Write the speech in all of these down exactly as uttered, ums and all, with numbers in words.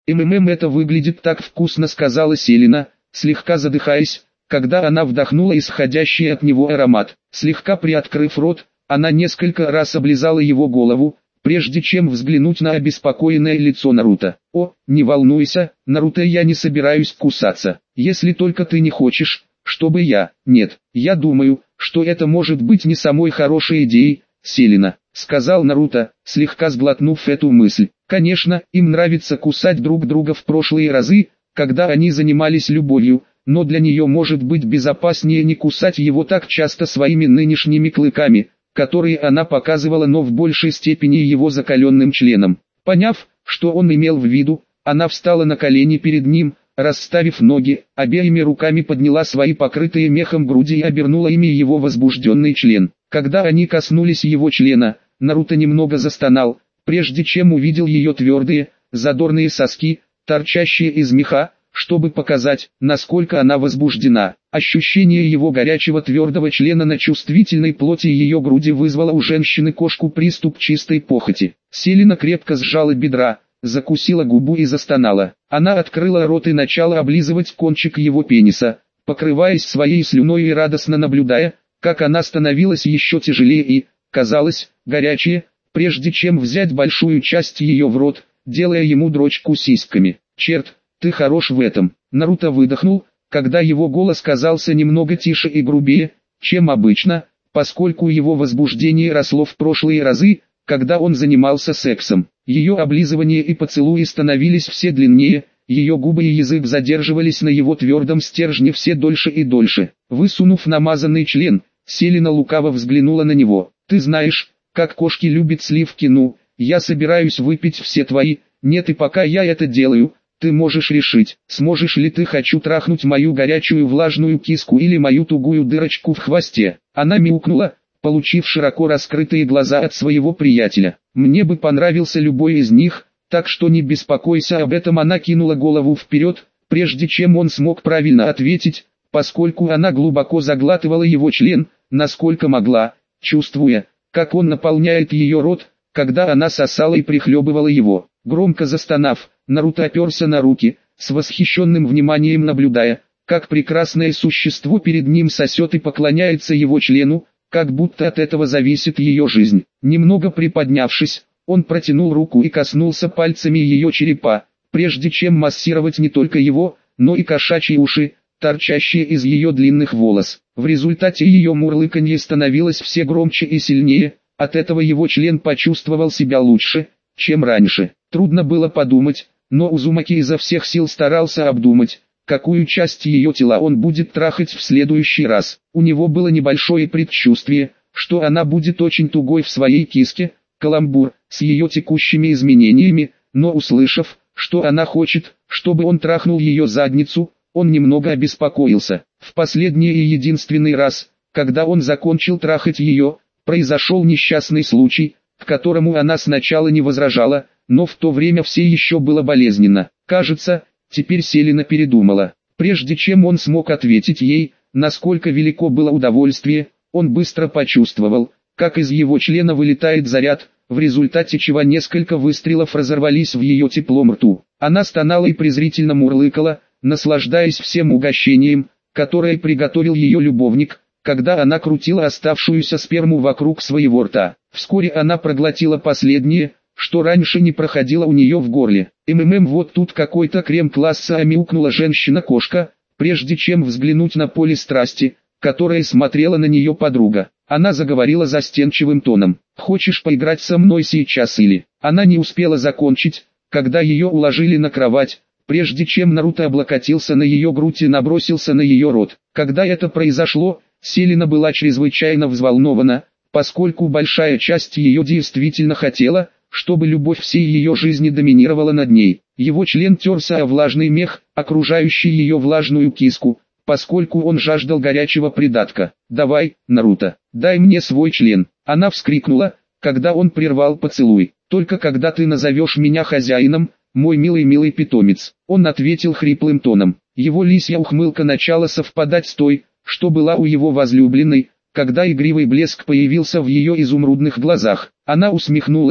«Ммм, это выглядит так вкусно», — сказала Селина, слегка задыхаясь, когда она вдохнула исходящий от него аромат. Слегка приоткрыв рот, она несколько раз облизала его голову, прежде чем взглянуть на обеспокоенное лицо Наруто. «О, не волнуйся, Наруто, я не собираюсь кусаться, если только ты не хочешь, чтобы я...» «Нет, я думаю, что это может быть не самой хорошей идеей, Селина», — сказал Наруто, слегка сглотнув эту мысль. Конечно, им нравится кусать друг друга в прошлые разы, когда они занимались любовью, но для нее может быть безопаснее не кусать его так часто своими нынешними клыками, которые она показывала, но в большей степени его закаленным членом. Поняв, что он имел в виду, она встала на колени перед ним, расставив ноги, обеими руками подняла свои покрытые мехом груди и обернула ими его возбужденный член. Когда они коснулись его члена, Наруто немного застонал, прежде чем увидел ее твердые, задорные соски, торчащие из меха, чтобы показать, насколько она возбуждена. Ощущение его горячего твердого члена на чувствительной плоти ее груди вызвало у женщины-кошку приступ чистой похоти. Селина крепко сжала бедра, закусила губу и застонала. Она открыла рот и начала облизывать кончик его пениса, покрываясь своей слюной и радостно наблюдая, как она становилась еще тяжелее и, казалось, горячее, прежде чем взять большую часть ее в рот, делая ему дрочку сиськами. «Черт, ты хорош в этом!» Наруто выдохнул, когда его голос казался немного тише и грубее, чем обычно, поскольку его возбуждение росло в прошлые разы, когда он занимался сексом. Ее облизывания и поцелуи становились все длиннее, ее губы и язык задерживались на его твердом стержне все дольше и дольше. Высунув намазанный член, Селина лукаво взглянула на него. «Ты знаешь, как кошки любят сливки, ну, я собираюсь выпить все твои, нет, и пока я это делаю, ты можешь решить, сможешь ли ты хочу трахнуть мою горячую влажную киску или мою тугую дырочку в хвосте». Она мяукнула, получив широко раскрытые глаза от своего приятеля. «Мне бы понравился любой из них, так что не беспокойся об этом». Она кинула голову вперед, прежде чем он смог правильно ответить, поскольку она глубоко заглатывала его член, насколько могла, чувствуя, как он наполняет ее рот, когда она сосала и прихлебывала его. Громко застонав, Наруто оперся на руки, с восхищенным вниманием наблюдая, как прекрасное существо перед ним сосет и поклоняется его члену, как будто от этого зависит ее жизнь. Немного приподнявшись, он протянул руку и коснулся пальцами ее черепа, прежде чем массировать не только его, но и кошачьи уши, торчащие из ее длинных волос. В результате ее мурлыканье становилось все громче и сильнее, от этого его член почувствовал себя лучше, чем раньше. Трудно было подумать, но Узумаки изо всех сил старался обдумать, какую часть ее тела он будет трахать в следующий раз. У него было небольшое предчувствие, что она будет очень тугой в своей киске, каламбур, с ее текущими изменениями, но услышав, что она хочет, чтобы он трахнул ее задницу, он немного обеспокоился. В последний и единственный раз, когда он закончил трахать ее, произошел несчастный случай, к которому она сначала не возражала, но в то время все еще было болезненно. Кажется, теперь Селина передумала. Прежде чем он смог ответить ей, насколько велико было удовольствие, он быстро почувствовал, как из его члена вылетает заряд, в результате чего несколько выстрелов разорвались в ее теплом рту. Она стонала и презрительно мурлыкала, наслаждаясь всем угощением, которое приготовил ее любовник, когда она крутила оставшуюся сперму вокруг своего рта. Вскоре она проглотила последнее, что раньше не проходило у нее в горле. «Ммм, вот тут какой-то крем класса», — мяукнула женщина-кошка, прежде чем взглянуть на поле страсти, которое смотрела на нее подруга. Она заговорила застенчивым тоном. «Хочешь поиграть со мной сейчас или...» Она не успела закончить, когда ее уложили на кровать, прежде чем Наруто облокотился на ее грудь и набросился на ее рот. Когда это произошло, Селина была чрезвычайно взволнована, поскольку большая часть ее действительно хотела, чтобы любовь всей ее жизни доминировала над ней. Его член терся о влажный мех, окружающий ее влажную киску, поскольку он жаждал горячего придатка. «Давай, Наруто, дай мне свой член!» Она вскрикнула, когда он прервал поцелуй. «Только когда ты назовешь меня хозяином, мой милый-милый питомец!» Он ответил хриплым тоном. Его лисья ухмылка начала совпадать с той, что была у его возлюбленной, когда игривый блеск появился в ее изумрудных глазах. Она усмехнулась,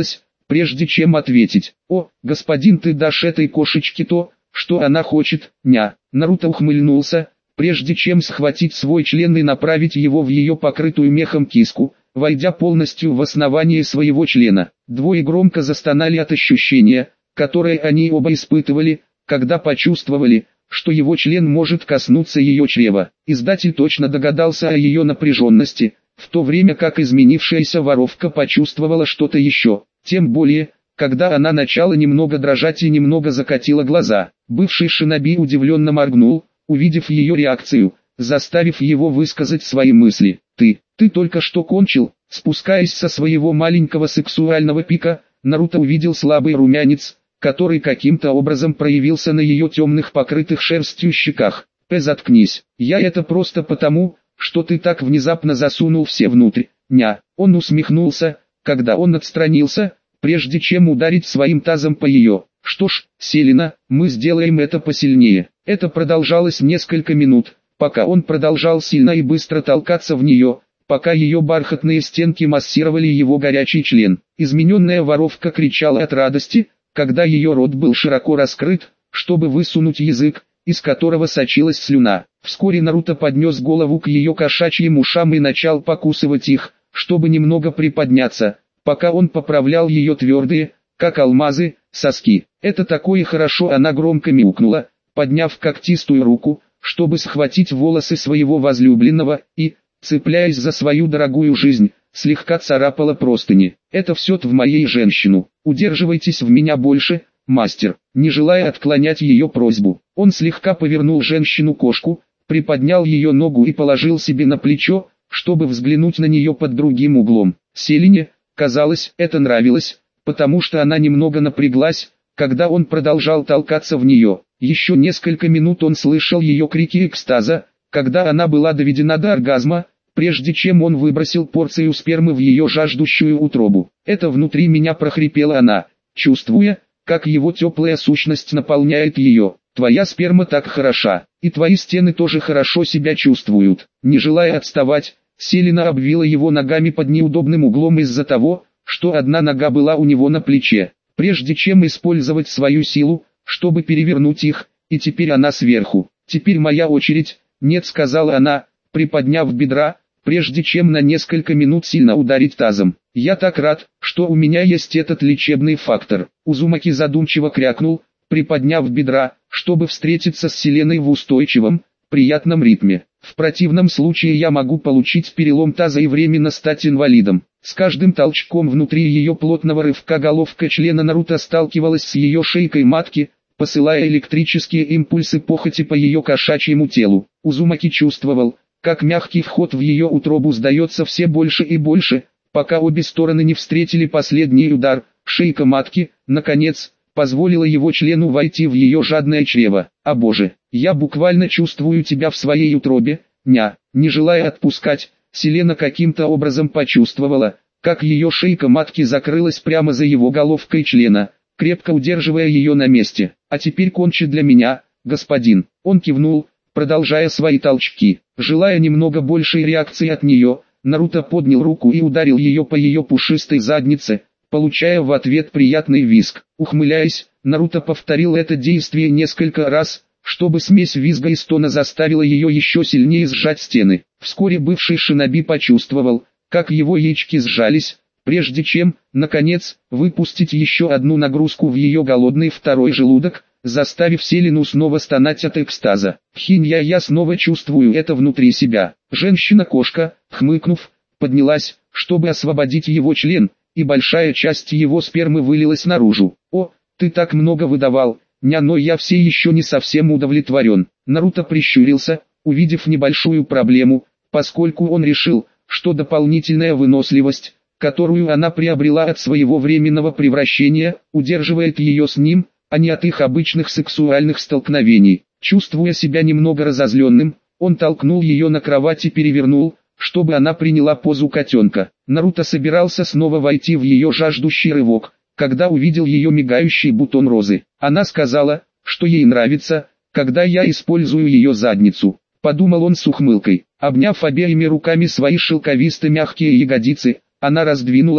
прежде чем ответить. «О, господин, ты дашь этой кошечке то, что она хочет, ня». Наруто ухмыльнулся, прежде чем схватить свой член и направить его в ее покрытую мехом киску, войдя полностью в основание своего члена. Двое громко застонали от ощущения, которое они оба испытывали, когда почувствовали, что его член может коснуться ее чрева. Издатель точно догадался о ее напряженности, в то время как изменившаяся воровка почувствовала что-то еще, тем более, когда она начала немного дрожать и немного закатила глаза. Бывший шиноби удивленно моргнул, увидев ее реакцию, заставив его высказать свои мысли. «Ты, ты только что кончил?» Спускаясь со своего маленького сексуального пика, Наруто увидел слабый румянец, который каким-то образом проявился на ее темных покрытых шерстью щеках. «Э, заткнись, я это просто потому, что ты так внезапно засунул все внутрь, ня». Он усмехнулся, когда он отстранился, прежде чем ударить своим тазом по ее. «Что ж, Селена, мы сделаем это посильнее». Это продолжалось несколько минут, пока он продолжал сильно и быстро толкаться в нее, пока ее бархатные стенки массировали его горячий член. Измененная воровка кричала от радости, когда ее рот был широко раскрыт, чтобы высунуть язык, из которого сочилась слюна. Вскоре Наруто поднес голову к ее кошачьим ушам и начал покусывать их, чтобы немного приподняться, пока он поправлял ее твердые, как алмазы, соски. «Это такое хорошо!» Она громко мяукнула, подняв когтистую руку, чтобы схватить волосы своего возлюбленного, и, цепляясь за свою дорогую жизнь, слегка царапала простыни. «Это все в моей женщину. Удерживайтесь в меня больше, мастер». Не желая отклонять ее просьбу, он слегка повернул женщину-кошку, приподнял ее ногу и положил себе на плечо, чтобы взглянуть на нее под другим углом. Селине, казалось, это нравилось, потому что она немного напряглась, когда он продолжал толкаться в нее. Еще несколько минут он слышал ее крики экстаза, когда она была доведена до оргазма, прежде чем он выбросил порцию спермы в ее жаждущую утробу. «Это внутри меня», прохрипела она, чувствуя, как его теплая сущность наполняет ее. «Твоя сперма так хороша, и твои стены тоже хорошо себя чувствуют». Не желая отставать, Селена обвила его ногами под неудобным углом из-за того, что одна нога была у него на плече. Прежде чем использовать свою силу, чтобы перевернуть их, и теперь она сверху. «Теперь моя очередь», «нет», сказала она, приподняв бедра, прежде чем на несколько минут сильно ударить тазом. «Я так рад, что у меня есть этот лечебный фактор». Узумаки задумчиво крякнул, приподняв бедра, чтобы встретиться с Селеной в устойчивом, приятном ритме. «В противном случае я могу получить перелом таза и временно стать инвалидом». С каждым толчком внутри ее плотного рывка головка члена Наруто сталкивалась с ее шейкой матки, посылая электрические импульсы похоти по ее кошачьему телу. Узумаки чувствовал, как мягкий вход в ее утробу сдается все больше и больше, пока обе стороны не встретили последний удар. Шейка матки, наконец, позволила его члену войти в ее жадное чрево. «О боже, я буквально чувствую тебя в своей утробе, ня». Не желая отпускать, Селена каким-то образом почувствовала, как ее шейка матки закрылась прямо за его головкой члена, крепко удерживая ее на месте. «А теперь кончи для меня, господин». Он кивнул, продолжая свои толчки. Желая немного большей реакции от нее, Наруто поднял руку и ударил ее по ее пушистой заднице, получая в ответ приятный визг. Ухмыляясь, Наруто повторил это действие несколько раз, чтобы смесь визга и стона заставила ее еще сильнее сжать стены. Вскоре бывший шиноби почувствовал, как его яички сжались, прежде чем, наконец, выпустить еще одну нагрузку в ее голодный второй желудок, заставив Селену снова стонать от экстаза. «Хинья, я снова чувствую это внутри себя». Женщина-кошка, хмыкнув, поднялась, чтобы освободить его член, и большая часть его спермы вылилась наружу. «О, ты так много выдавал, ня, но я все еще не совсем удовлетворен». Наруто прищурился, увидев небольшую проблему, поскольку он решил, что дополнительная выносливость, которую она приобрела от своего временного превращения, удерживает ее с ним, а не от их обычных сексуальных столкновений. Чувствуя себя немного разозленным, он толкнул ее на кровать и перевернул, чтобы она приняла позу котенка. Наруто собирался снова войти в ее жаждущий рывок, когда увидел ее мигающий бутон розы. Она сказала, что ей нравится, когда я использую ее задницу. Подумал он с ухмылкой. Обняв обеими руками свои шелковисто-мягкие ягодицы, она раздвинула их,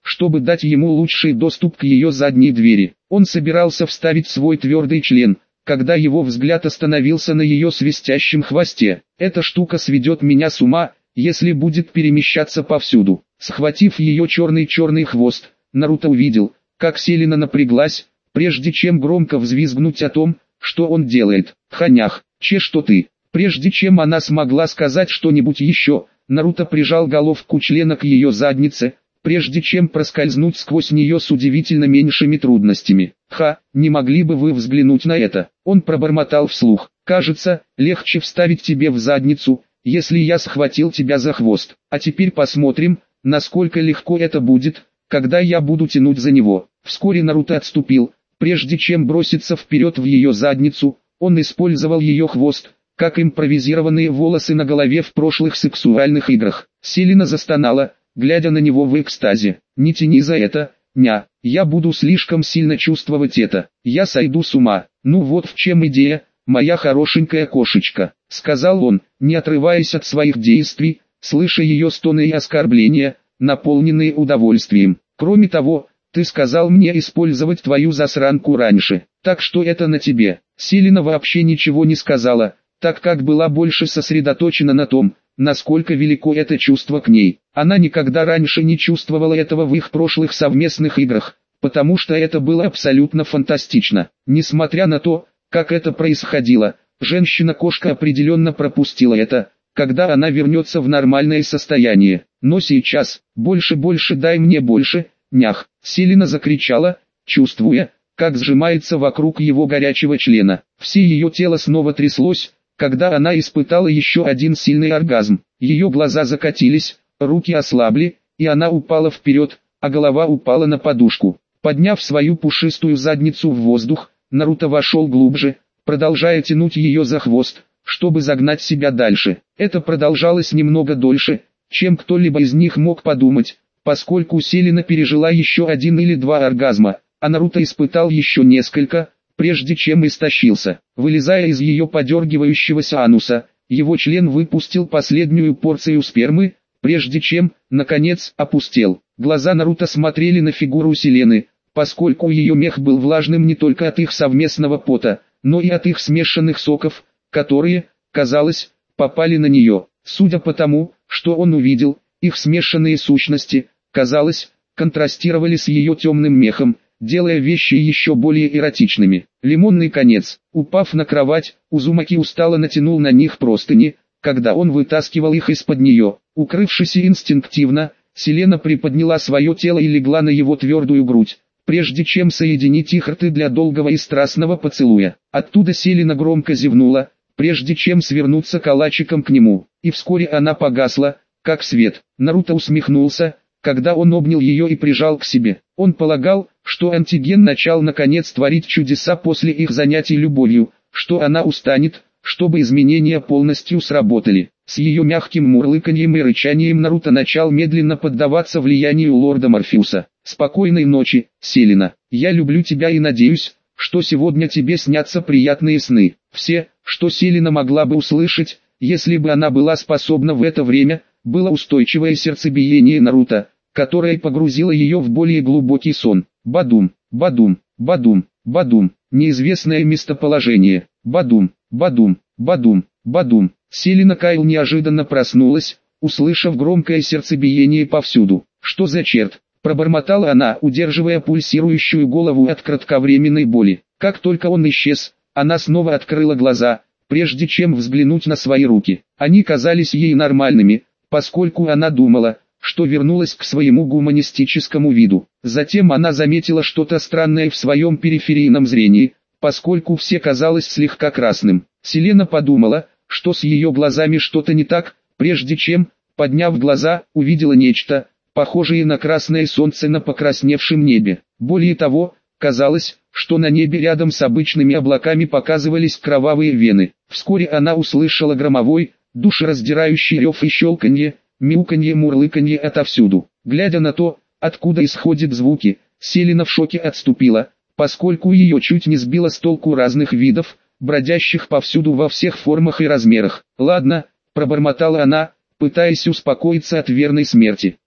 чтобы дать ему лучший доступ к ее задней двери. Он собирался вставить свой твердый член, когда его взгляд остановился на ее свистящем хвосте. «Эта штука сведет меня с ума, если будет перемещаться повсюду». Схватив ее черный-черный хвост, Наруто увидел, как Селена напряглась, прежде чем громко взвизгнуть о том, что он делает. «Ханях, че что ты?» Прежде чем она смогла сказать что-нибудь еще, Наруто прижал головку члена к ее заднице, прежде чем проскользнуть сквозь нее с удивительно меньшими трудностями. «Ха, не могли бы вы взглянуть на это?» Он пробормотал вслух. «Кажется, легче вставить тебе в задницу, если я схватил тебя за хвост. А теперь посмотрим, насколько легко это будет, когда я буду тянуть за него». Вскоре Наруто отступил, прежде чем броситься вперед в ее задницу, он использовал ее хвост, как импровизированные волосы на голове в прошлых сексуальных играх. Селена застонала, глядя на него в экстазе. «Не тяни за это, ня, я буду слишком сильно чувствовать это, я сойду с ума». «Ну вот в чем идея, моя хорошенькая кошечка», — сказал он, не отрываясь от своих действий, слыша ее стоны и оскорбления, наполненные удовольствием. «Кроме того, ты сказал мне использовать твою засранку раньше, так что это на тебе». Селена вообще ничего не сказала, так как была больше сосредоточена на том, насколько велико это чувство к ней. Она никогда раньше не чувствовала этого в их прошлых совместных играх, потому что это было абсолютно фантастично. Несмотря на то, как это происходило, женщина-кошка определенно пропустила это, когда она вернется в нормальное состояние. Но сейчас, больше-больше дай мне больше, нях, Селена закричала, чувствуя, как сжимается вокруг его горячего члена. Все ее тело снова тряслось, когда она испытала еще один сильный оргазм. Ее глаза закатились, руки ослабли, и она упала вперед, а голова упала на подушку. Подняв свою пушистую задницу в воздух, Наруто вошел глубже, продолжая тянуть ее за хвост, чтобы загнать себя дальше. Это продолжалось немного дольше, чем кто-либо из них мог подумать, поскольку Селена пережила еще один или два оргазма, а Наруто испытал еще несколько, прежде чем истощился. Вылезая из ее подергивающегося ануса, его член выпустил последнюю порцию спермы, прежде чем, наконец, опустел. Глаза Наруто смотрели на фигуру Селены, поскольку ее мех был влажным не только от их совместного пота, но и от их смешанных соков, которые, казалось, попали на нее. Судя по тому, что он увидел, их смешанные сущности, казалось, контрастировали с ее темным мехом, делая вещи еще более эротичными. Лимонный конец. Упав на кровать, Узумаки устало натянул на них простыни, когда он вытаскивал их из-под нее. Укрывшись инстинктивно, Селена приподняла свое тело и легла на его твердую грудь, прежде чем соединить их рты для долгого и страстного поцелуя. Оттуда Селена громко зевнула, прежде чем свернуться калачиком к нему, и вскоре она погасла, как свет. Наруто усмехнулся, когда он обнял ее и прижал к себе. Он полагал, что антиген начал наконец творить чудеса после их занятий любовью, что она устанет, чтобы изменения полностью сработали. С ее мягким мурлыканьем и рычанием Наруто начал медленно поддаваться влиянию лорда Морфеуса. «Спокойной ночи, Селена. Я люблю тебя и надеюсь, что сегодня тебе снятся приятные сны». Все, что Селена могла бы услышать, если бы она была способна в это время, было устойчивое сердцебиение Наруто, которое погрузило ее в более глубокий сон. Бадум, бадум, бадум, бадум, неизвестное местоположение. Бадум, бадум, бадум, бадум. Селена Кайл неожиданно проснулась, услышав громкое сердцебиение повсюду. «Что за черт?» – пробормотала она, удерживая пульсирующую голову от кратковременной боли. Как только он исчез, она снова открыла глаза, прежде чем взглянуть на свои руки. Они казались ей нормальными, поскольку она думала, что вернулась к своему гуманистическому виду. Затем она заметила что-то странное в своем периферийном зрении, поскольку все казалось слегка красным. Селена подумала, что с ее глазами что-то не так, прежде чем, подняв глаза, увидела нечто, похожее на красное солнце на покрасневшем небе. Более того, казалось, что на небе рядом с обычными облаками показывались кровавые вены. Вскоре она услышала громовой, душераздирающий рев и щелканье, мяуканье, мурлыканье отовсюду. Глядя на то, откуда исходят звуки, Селена в шоке отступила, поскольку ее чуть не сбило с толку разных видов, бродящих повсюду во всех формах и размерах. «Ладно», — пробормотала она, пытаясь успокоиться от верной смерти. То,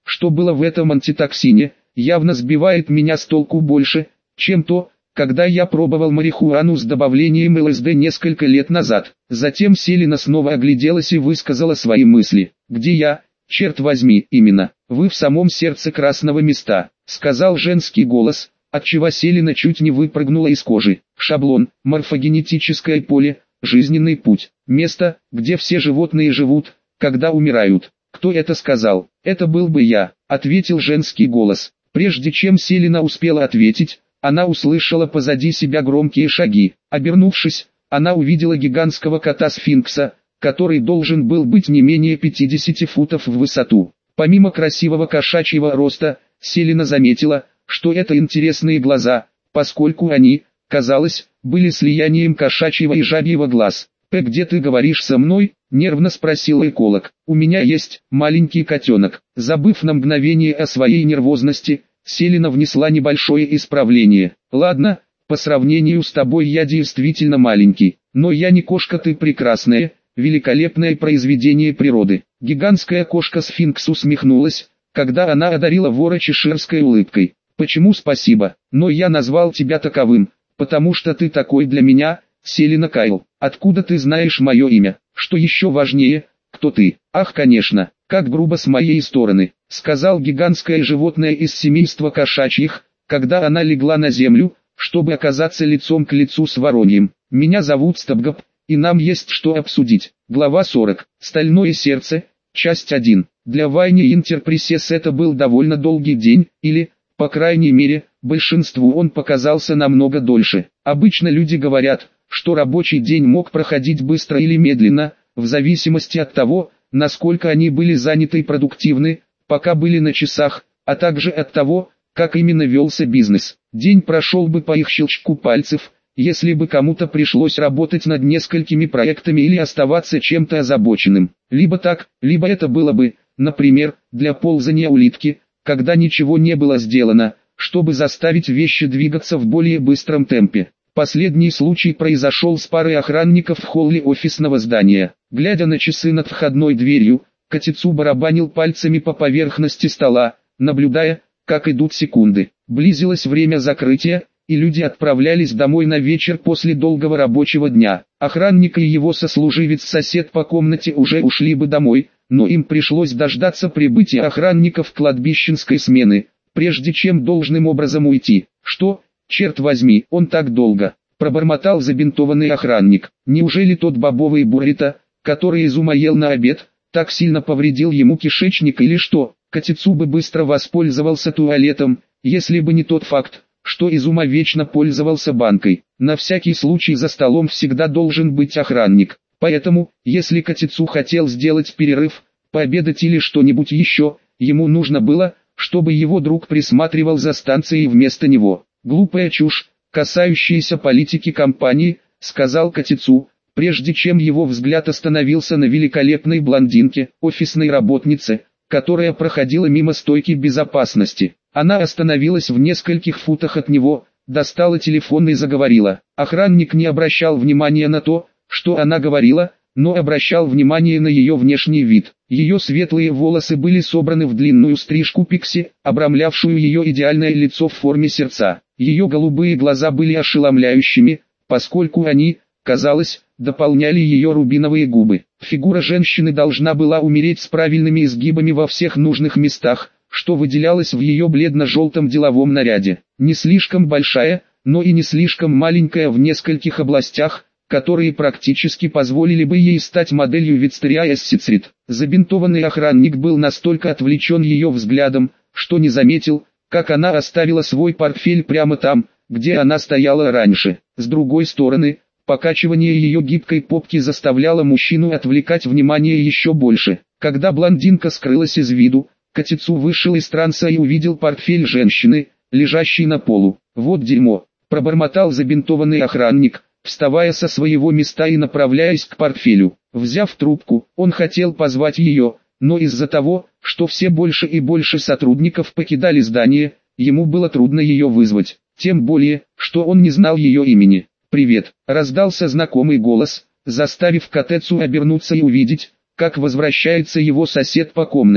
что было в этом антитоксине, явно сбивает меня с толку больше, чем то, когда я пробовал марихуану с добавлением ЛСД несколько лет назад. Затем Селина снова огляделась и высказала свои мысли. «Где я? Черт возьми, именно, вы в самом сердце красного места», — сказал женский голос, отчего Селина чуть не выпрыгнула из кожи. Шаблон, морфогенетическое поле, жизненный путь, место, где все животные живут, когда умирают. «Кто это сказал?» «Это был бы я», — ответил женский голос. Прежде чем Селина успела ответить, она услышала позади себя громкие шаги. Обернувшись, она увидела гигантского кота-сфинкса, который должен был быть не менее пятидесяти футов в высоту. Помимо красивого кошачьего роста, Селина заметила, что это интересные глаза, поскольку они, казалось, были слиянием кошачьего и жабьего глаз. «Э, где ты говоришь со мной?» — нервно спросил эколог. «У меня есть маленький котенок». Забыв на мгновение о своей нервозности, Селина внесла небольшое исправление. «Ладно, по сравнению с тобой я действительно маленький, но я не кошка, ты прекрасная, великолепное произведение природы». Гигантская кошка-сфинкс усмехнулась, когда она одарила вора чеширской улыбкой. «Почему спасибо? Но я назвал тебя таковым, потому что ты такой для меня, Селина Кайл. Откуда ты знаешь мое имя? Что еще важнее, кто ты?» «Ах, конечно, как грубо с моей стороны», — сказал гигантское животное из семейства кошачьих, когда она легла на землю, чтобы оказаться лицом к лицу с вороньем. «Меня зовут Стабгап, и нам есть что обсудить». Глава сорок. Стальное сердце. Часть один. Для Вайни Интерпресес это был довольно долгий день, или, по крайней мере, большинству он показался намного дольше. Обычно люди говорят, что рабочий день мог проходить быстро или медленно, в зависимости от того, насколько они были заняты и продуктивны, пока были на часах, а также от того, как именно велся бизнес. День прошел бы по их щелчку пальцев, если бы кому-то пришлось работать над несколькими проектами или оставаться чем-то озабоченным. Либо так, либо это было бы, например, для ползания улитки, когда ничего не было сделано, чтобы заставить вещи двигаться в более быстром темпе. Последний случай произошел с парой охранников в холле офисного здания. Глядя на часы над входной дверью, Котицу барабанил пальцами по поверхности стола, наблюдая, как идут секунды. Близилось время закрытия, и люди отправлялись домой на вечер после долгого рабочего дня. Охранник и его сослуживец-сосед по комнате уже ушли бы домой, но им пришлось дождаться прибытия охранников кладбищенской смены, прежде чем должным образом уйти. «Что, черт возьми, он так долго?» — пробормотал забинтованный охранник. Неужели тот бобовый буррито, который Изума ел на обед, так сильно повредил ему кишечник или что? Котицу бы быстро воспользовался туалетом, если бы не тот факт, что Изума вечно пользовался банкой. На всякий случай за столом всегда должен быть охранник. Поэтому, если Котицу хотел сделать перерыв, пообедать или что-нибудь еще, ему нужно было, чтобы его друг присматривал за станцией вместо него. «Глупая чушь, касающаяся политики компании», — сказал Котицу, прежде чем его взгляд остановился на великолепной блондинке, офисной работнице, которая проходила мимо стойки безопасности. Она остановилась в нескольких футах от него, достала телефон и заговорила. Охранник не обращал внимания на то, что она говорила, но обращал внимание на ее внешний вид. Ее светлые волосы были собраны в длинную стрижку пикси, обрамлявшую ее идеальное лицо в форме сердца. Ее голубые глаза были ошеломляющими, поскольку они, казалось, дополняли ее рубиновые губы. Фигура женщины должна была умереть с правильными изгибами во всех нужных местах, что выделялось в ее бледно-желтом деловом наряде. Не слишком большая, но и не слишком маленькая в нескольких областях, которые практически позволили бы ей стать моделью Victoria's Secret. Забинтованный охранник был настолько отвлечен ее взглядом, что не заметил, как она оставила свой портфель прямо там, где она стояла раньше. С другой стороны, покачивание ее гибкой попки заставляло мужчину отвлекать внимание еще больше. Когда блондинка скрылась из виду, Котицу вышел из транса и увидел портфель женщины, лежащий на полу. «Вот дерьмо», — пробормотал забинтованный охранник, вставая со своего места и направляясь к портфелю. Взяв трубку, он хотел позвать ее, но из-за того, что все больше и больше сотрудников покидали здание, ему было трудно ее вызвать. Тем более, что он не знал ее имени. «Привет», — раздался знакомый голос, заставив Котицу обернуться и увидеть, как возвращается его сосед по комнате.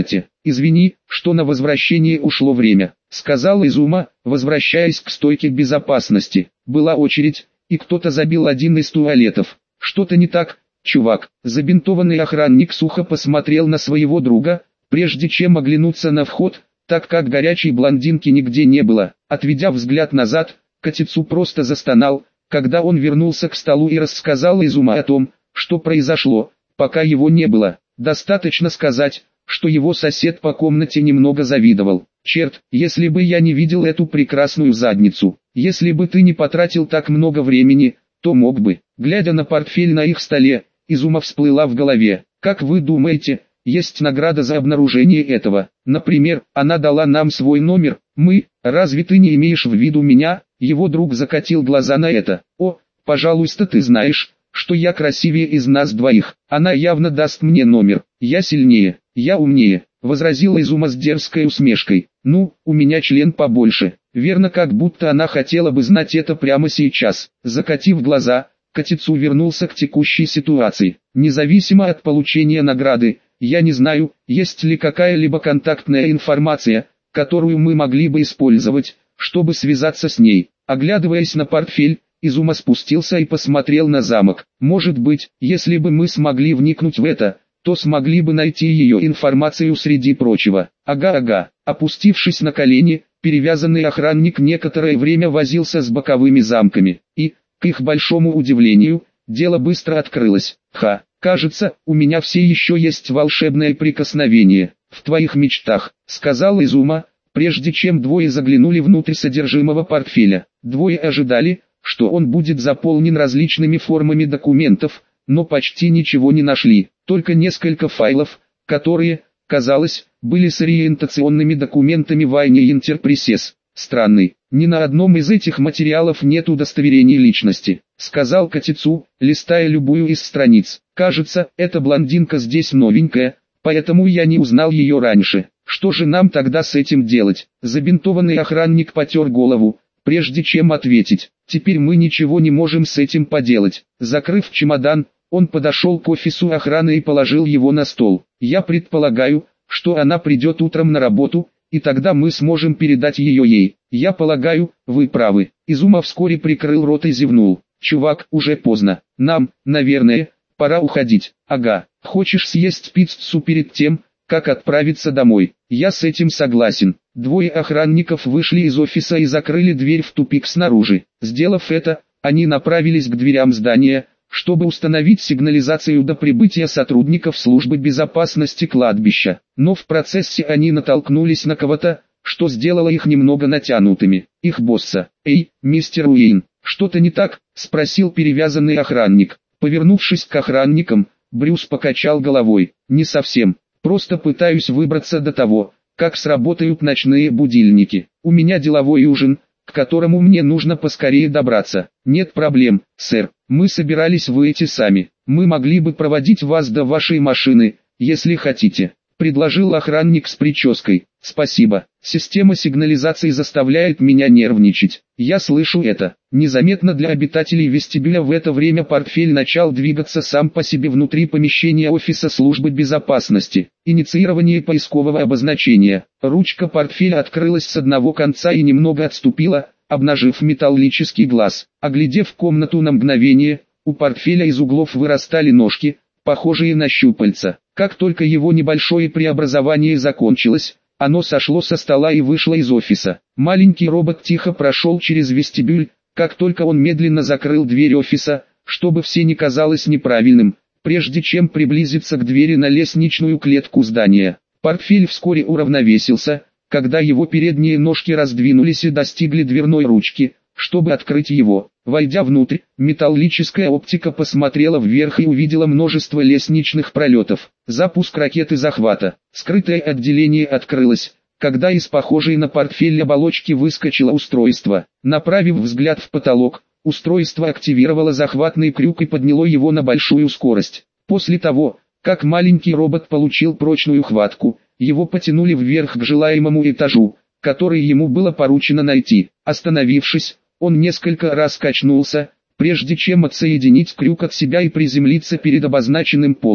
«Извини, что на возвращение ушло время», — сказал Изума, возвращаясь к стойке безопасности. «Была очередь, и кто-то забил один из туалетов. Что-то не так, чувак?» Забинтованный охранник сухо посмотрел на своего друга, прежде чем оглянуться на вход, так как горячей блондинки нигде не было. Отведя взгляд назад, Котицу просто застонал, когда он вернулся к столу и рассказал Изума о том, что произошло, пока его не было. Достаточно сказать, что его сосед по комнате немного завидовал. «Черт, если бы я не видел эту прекрасную задницу, если бы ты не потратил так много времени, то мог бы». Глядя на портфель на их столе, Изума всплыла в голове. «Как вы думаете, есть награда за обнаружение этого? Например, она дала нам свой номер, мы, разве ты не имеешь в виду меня?» Его друг закатил глаза на это. «О, пожалуйста, ты знаешь, что я красивее из нас двоих. Она явно даст мне номер. Я сильнее, я умнее», — возразила Изума с дерзкой усмешкой. «Ну, у меня член побольше». Верно, как будто она хотела бы знать это прямо сейчас. Закатив глаза, Котицу вернулся к текущей ситуации. «Независимо от получения награды, я не знаю, есть ли какая-либо контактная информация, которую мы могли бы использовать, чтобы связаться с ней». Оглядываясь на портфель, Изума спустился и посмотрел на замок. «Может быть, если бы мы смогли вникнуть в это, то смогли бы найти ее информацию среди прочего». «Ага-ага». Опустившись на колени, перевязанный охранник некоторое время возился с боковыми замками. И, к их большому удивлению, дело быстро открылось. «Ха, кажется, у меня все еще есть волшебное прикосновение. В твоих мечтах», — сказал Изума, прежде чем двое заглянули внутрь содержимого портфеля. Двое ожидали, что он будет заполнен различными формами документов, но почти ничего не нашли, только несколько файлов, которые, казалось, были с ориентационными документами Вайни Интерпресес. «Странный, ни на одном из этих материалов нет удостоверений личности», — сказал Котицу, листая любую из страниц. «Кажется, эта блондинка здесь новенькая, поэтому я не узнал ее раньше. Что же нам тогда с этим делать?» Забинтованный охранник потер голову, прежде чем ответить. «Теперь мы ничего не можем с этим поделать». Закрыв чемодан, он подошел к офису охраны и положил его на стол. «Я предполагаю, что она придет утром на работу, и тогда мы сможем передать ее ей. Я полагаю, вы правы». Изума вскоре прикрыл рот и зевнул. «Чувак, уже поздно. Нам, наверное, пора уходить». «Ага, хочешь съесть пиццу перед тем, как отправиться домой?» «Я с этим согласен». Двое охранников вышли из офиса и закрыли дверь в тупик снаружи. Сделав это, они направились к дверям здания, чтобы установить сигнализацию до прибытия сотрудников службы безопасности кладбища. Но в процессе они натолкнулись на кого-то, что сделало их немного натянутыми. Их босса. «Эй, мистер Уэйн, что-то не так?» — спросил перевязанный охранник. Повернувшись к охранникам, Брюс покачал головой. «Не совсем. Просто пытаюсь выбраться до того, как сработают ночные будильники. У меня деловой ужин, к которому мне нужно поскорее добраться». «Нет проблем, сэр. Мы собирались выйти сами. Мы могли бы проводить вас до вашей машины, если хотите», — предложил охранник с прической. «Спасибо. Система сигнализации заставляет меня нервничать. Я слышу это». Незаметно для обитателей вестибюля в это время портфель начал двигаться сам по себе внутри помещения офиса службы безопасности. Инициирование поискового обозначения. Ручка портфеля открылась с одного конца и немного отступила, обнажив металлический глаз. Оглядев комнату на мгновение, у портфеля из углов вырастали ножки, похожие на щупальца. Как только его небольшое преобразование закончилось, оно сошло со стола и вышло из офиса. Маленький робот тихо прошел через вестибюль, как только он медленно закрыл дверь офиса, чтобы все не казалось неправильным, прежде чем приблизиться к двери на лестничную клетку здания. Портфель вскоре уравновесился, когда его передние ножки раздвинулись и достигли дверной ручки, чтобы открыть его. Войдя внутрь, металлическая оптика посмотрела вверх и увидела множество лестничных пролетов. Запуск ракеты захвата. Скрытое отделение открылось, когда из похожей на портфель оболочки выскочило устройство. Направив взгляд в потолок, устройство активировало захватный крюк и подняло его на большую скорость. После того, как маленький робот получил прочную хватку, его потянули вверх к желаемому этажу, который ему было поручено найти. Остановившись, он несколько раз качнулся, прежде чем отсоединить крюк от себя и приземлиться перед обозначенным полом.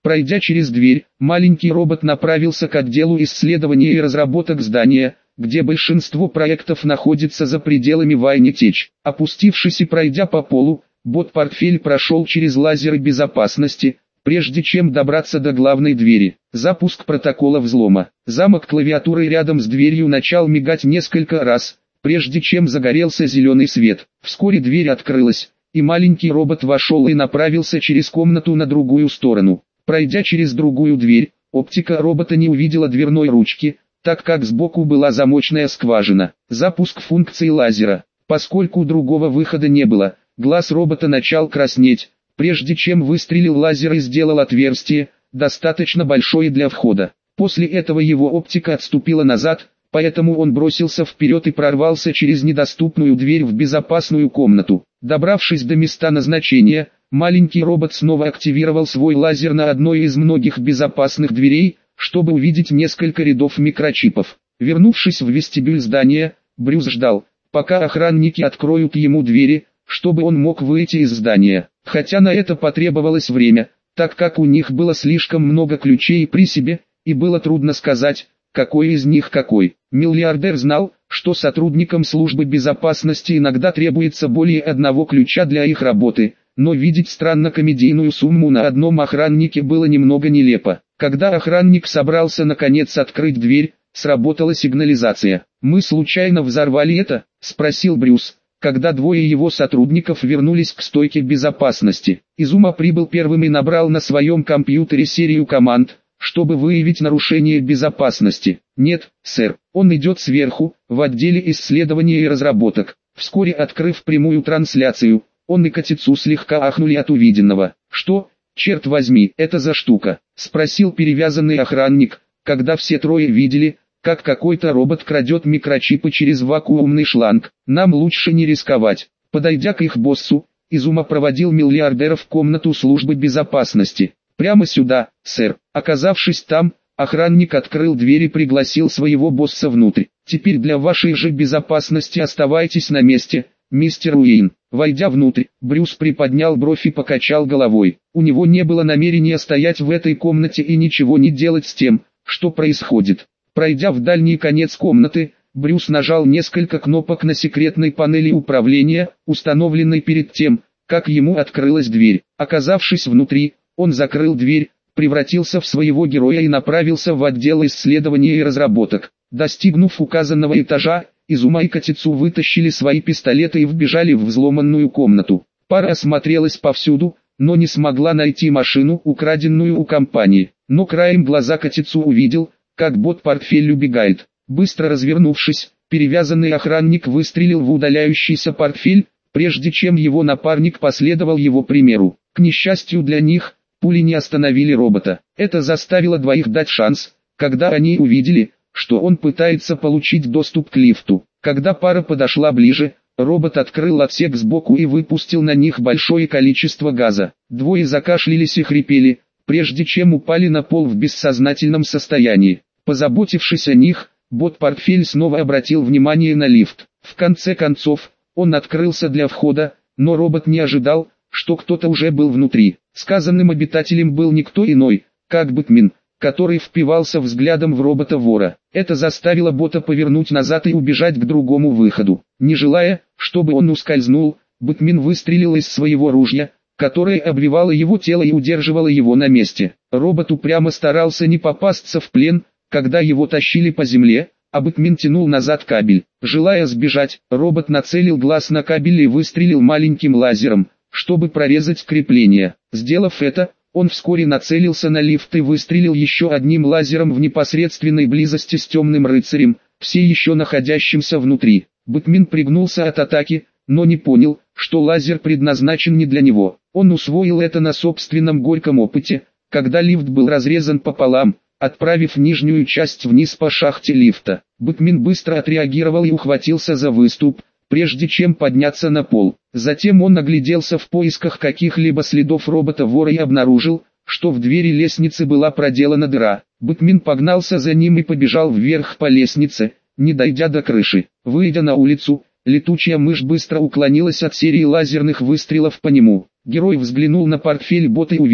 Пройдя через дверь, маленький робот направился к отделу исследования и разработок здания, где большинство проектов находится за пределами Вайнитеч. Опустившись и пройдя по полу, бот-портфель прошел через лазеры безопасности, прежде чем добраться до главной двери. Запуск протокола взлома. Замок клавиатуры рядом с дверью начал мигать несколько раз, прежде чем загорелся зеленый свет. Вскоре дверь открылась, и маленький робот вошел и направился через комнату на другую сторону. Пройдя через другую дверь, оптика робота не увидела дверной ручки, так как сбоку была замочная скважина. Запуск функции лазера. Поскольку другого выхода не было, глаз робота начал краснеть, прежде чем выстрелил лазер и сделал отверстие, достаточно большое для входа. После этого его оптика отступила назад, поэтому он бросился вперед и прорвался через недоступную дверь в безопасную комнату. Добравшись до места назначения, маленький робот снова активировал свой лазер на одной из многих безопасных дверей, чтобы увидеть несколько рядов микрочипов. Вернувшись в вестибюль здания, Брюс ждал, пока охранники откроют ему двери, чтобы он мог выйти из здания. Хотя на это потребовалось время, так как у них было слишком много ключей при себе, и было трудно сказать, какой из них какой. Миллиардер знал, что сотрудникам службы безопасности иногда требуется более одного ключа для их работы, но видеть странно-комедийную сумму на одном охраннике было немного нелепо. Когда охранник собрался наконец открыть дверь, сработала сигнализация. «Мы случайно взорвали это?» – спросил Брюс, когда двое его сотрудников вернулись к стойке безопасности. Изума прибыл первым и набрал на своем компьютере серию команд, чтобы выявить нарушение безопасности. «Нет, сэр, он идет сверху, в отделе исследований и разработок». Вскоре открыв прямую трансляцию, он и Котицу слегка ахнули от увиденного. «Что, черт возьми, это за штука?» – спросил перевязанный охранник, когда все трое видели, как какой-то робот крадет микрочипы через вакуумный шланг. «Нам лучше не рисковать». Подойдя к их боссу, Изума проводил миллиардера в комнату службы безопасности. «Прямо сюда, сэр». Оказавшись там, охранник открыл дверь и пригласил своего босса внутрь. «Теперь для вашей же безопасности оставайтесь на месте, мистер Уэйн». Войдя внутрь, Брюс приподнял бровь и покачал головой. У него не было намерения стоять в этой комнате и ничего не делать с тем, что происходит. Пройдя в дальний конец комнаты, Брюс нажал несколько кнопок на секретной панели управления, установленной перед тем, как ему открылась дверь. Оказавшись внутри, он закрыл дверь, превратился в своего героя и направился в отдел исследований и разработок. Достигнув указанного этажа, Изума и Котицу вытащили свои пистолеты и вбежали в взломанную комнату. Пара осмотрелась повсюду, но не смогла найти машину, украденную у компании. Но краем глаза Котицу увидел, как бот-портфель убегает. Быстро развернувшись, перевязанный охранник выстрелил в удаляющийся портфель, прежде чем его напарник последовал его примеру. К несчастью для них, пули не остановили робота. Это заставило двоих дать шанс, когда они увидели, что он пытается получить доступ к лифту. Когда пара подошла ближе, робот открыл отсек сбоку и выпустил на них большое количество газа. Двое закашлялись и хрипели, прежде чем упали на пол в бессознательном состоянии. Позаботившись о них, бот-портфель снова обратил внимание на лифт. В конце концов, он открылся для входа, но робот не ожидал, что кто-то уже был внутри. Сказанным обитателем был никто иной, как Бэтмен, который впивался взглядом в робота-вора. Это заставило бота повернуть назад и убежать к другому выходу. Не желая, чтобы он ускользнул, Бэтмен выстрелил из своего ружья, которое обвивало его тело и удерживало его на месте. Робот упрямо старался не попасться в плен, когда его тащили по земле, а Бэтмен тянул назад кабель. Желая сбежать, робот нацелил глаз на кабель и выстрелил маленьким лазером, чтобы прорезать крепление. Сделав это, он вскоре нацелился на лифт и выстрелил еще одним лазером в непосредственной близости с темным рыцарем, все еще находящимся внутри. Бэтмен пригнулся от атаки, но не понял, что лазер предназначен не для него. Он усвоил это на собственном горьком опыте, когда лифт был разрезан пополам, отправив нижнюю часть вниз по шахте лифта. Бэтмен быстро отреагировал и ухватился за выступ, прежде чем подняться на пол. Затем он огляделся в поисках каких-либо следов робота-вора и обнаружил, что в двери лестницы была проделана дыра. Бэтмен погнался за ним и побежал вверх по лестнице, не дойдя до крыши. Выйдя на улицу, летучая мышь быстро уклонилась от серии лазерных выстрелов по нему. Герой взглянул на портфель бота и увидел,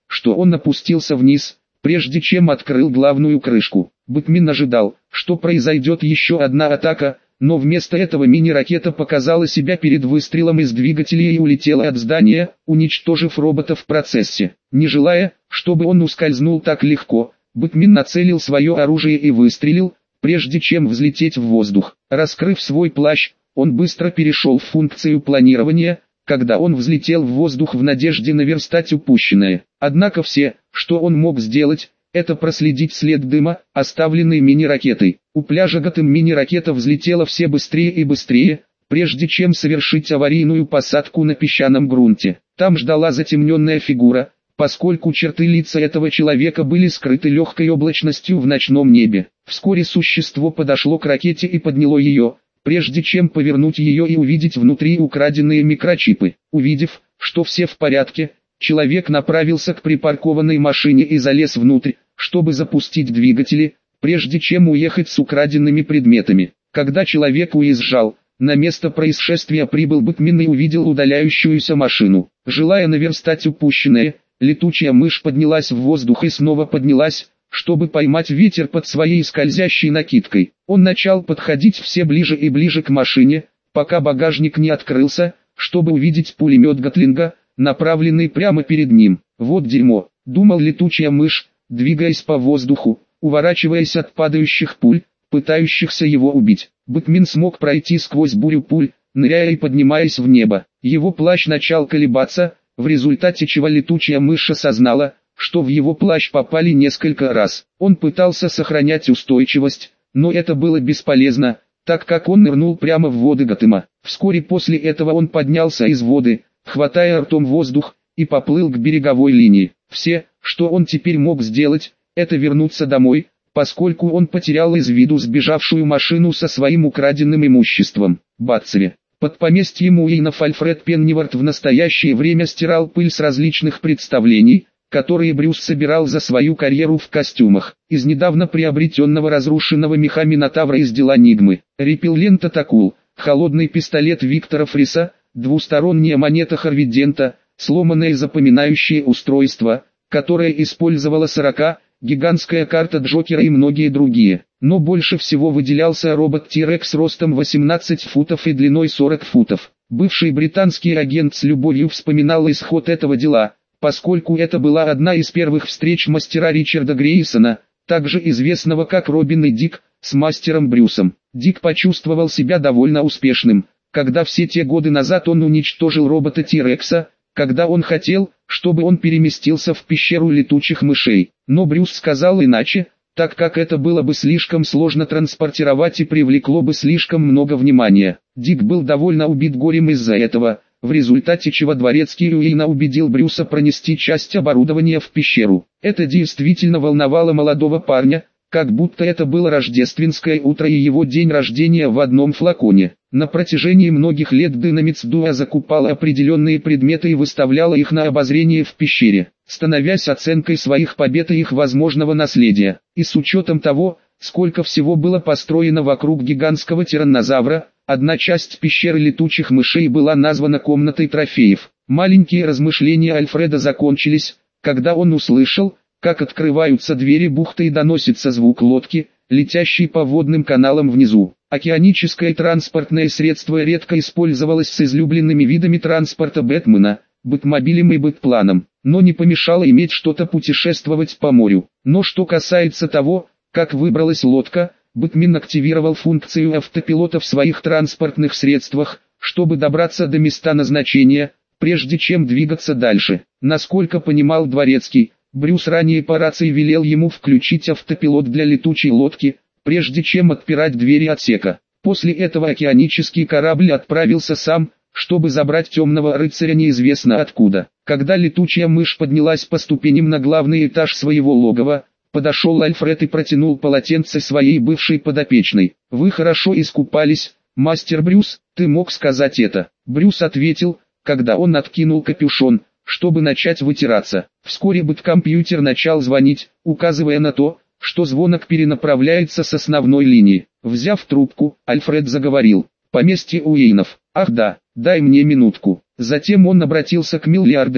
что он опустился вниз, прежде чем открыл главную крышку. Бэтмен ожидал, что произойдет еще одна атака, но вместо этого мини-ракета показала себя перед выстрелом из двигателя и улетела от здания, уничтожив робота в процессе. Не желая, чтобы он ускользнул так легко, Бэтмен нацелил свое оружие и выстрелил, прежде чем взлететь в воздух. Раскрыв свой плащ, он быстро перешел в функцию планирования, когда он взлетел в воздух в надежде наверстать упущенное. Однако все, что он мог сделать, это проследить след дыма, оставленный мини-ракетой. У пляжа Готэм мини-ракета взлетела все быстрее и быстрее, прежде чем совершить аварийную посадку на песчаном грунте. Там ждала затемненная фигура, поскольку черты лица этого человека были скрыты легкой облачностью в ночном небе. Вскоре существо подошло к ракете и подняло ее, прежде чем повернуть ее и увидеть внутри украденные микрочипы. Увидев, что все в порядке, человек направился к припаркованной машине и залез внутрь, чтобы запустить двигатели, прежде чем уехать с украденными предметами. Когда человек уезжал, на место происшествия прибыл Бэтмен и увидел удаляющуюся машину. Желая наверстать упущенное, летучая мышь поднялась в воздух и снова поднялась, чтобы поймать ветер под своей скользящей накидкой. Он начал подходить все ближе и ближе к машине, пока багажник не открылся, чтобы увидеть пулемет Гатлинга, направленный прямо перед ним. «Вот дерьмо», — думал летучая мышь, двигаясь по воздуху, уворачиваясь от падающих пуль, пытающихся его убить. Бэтмен смог пройти сквозь бурю пуль, ныряя и поднимаясь в небо. Его плащ начал колебаться, в результате чего летучая мышь осознала, что в его плащ попали несколько раз. Он пытался сохранять устойчивость, но это было бесполезно, так как он нырнул прямо в воды Готэма. Вскоре после этого он поднялся из воды, хватая ртом воздух, и поплыл к береговой линии. Все, что он теперь мог сделать, это вернуться домой, поскольку он потерял из виду сбежавшую машину со своим украденным имуществом. Батцеве. Под поместьем Уэйнов Альфред Пенниворт в настоящее время стирал пыль с различных представлений, которые Брюс собирал за свою карьеру в костюмах. Из недавно приобретенного разрушенного меха Минотавра из дела Нигмы, репеллент от акул, холодный пистолет Виктора Фриса, двусторонняя монета Харвидента, сломанное запоминающее устройство, которое использовало сорока, гигантская карта Джокера и многие другие. Но больше всего выделялся робот T-Rex ростом восемнадцать футов и длиной сорок футов. Бывший британский агент с любовью вспоминал исход этого дела, поскольку это была одна из первых встреч мастера Ричарда Грейсона, также известного как Робин и Дик, с мастером Брюсом. Дик почувствовал себя довольно успешным, когда все те годы назад он уничтожил робота T-Rex, когда он хотел, чтобы он переместился в пещеру летучих мышей. Но Брюс сказал иначе, так как это было бы слишком сложно транспортировать и привлекло бы слишком много внимания. Дик был довольно убит горем из-за этого, в результате чего дворецкий Уэйна убедил Брюса пронести часть оборудования в пещеру. Это действительно волновало молодого парня, как будто это было рождественское утро и его день рождения в одном флаконе. На протяжении многих лет Dynamits Duo закупала определенные предметы и выставляла их на обозрение в пещере, становясь оценкой своих побед и их возможного наследия. И с учетом того, сколько всего было построено вокруг гигантского тираннозавра, одна часть пещеры летучих мышей была названа комнатой трофеев. Маленькие размышления Альфреда закончились, когда он услышал, как открываются двери бухты и доносится звук лодки, летящей по водным каналам внизу. Океаническое транспортное средство редко использовалось с излюбленными видами транспорта Бэтмена, бэтмобилем и бэтпланом, но не помешало иметь что-то путешествовать по морю. Но что касается того, как выбралась лодка, Бэтмен активировал функцию автопилота в своих транспортных средствах, чтобы добраться до места назначения, прежде чем двигаться дальше. Насколько понимал дворецкий, Брюс ранее по рации велел ему включить автопилот для летучей лодки, прежде чем отпирать двери отсека. После этого океанический корабль отправился сам, чтобы забрать темного рыцаря неизвестно откуда. Когда летучая мышь поднялась по ступеням на главный этаж своего логова, подошел Альфред и протянул полотенце своей бывшей подопечной. «Вы хорошо искупались, мастер Брюс, ты мог сказать это?» Брюс ответил, когда он откинул капюшон, чтобы начать вытираться. Вскоре бэткомпьютер начал звонить, указывая на то, что звонок перенаправляется с основной линии. Взяв трубку, Альфред заговорил. «Поместье Уэйнов. Ах да, дай мне минутку». Затем он обратился к миллиардеру,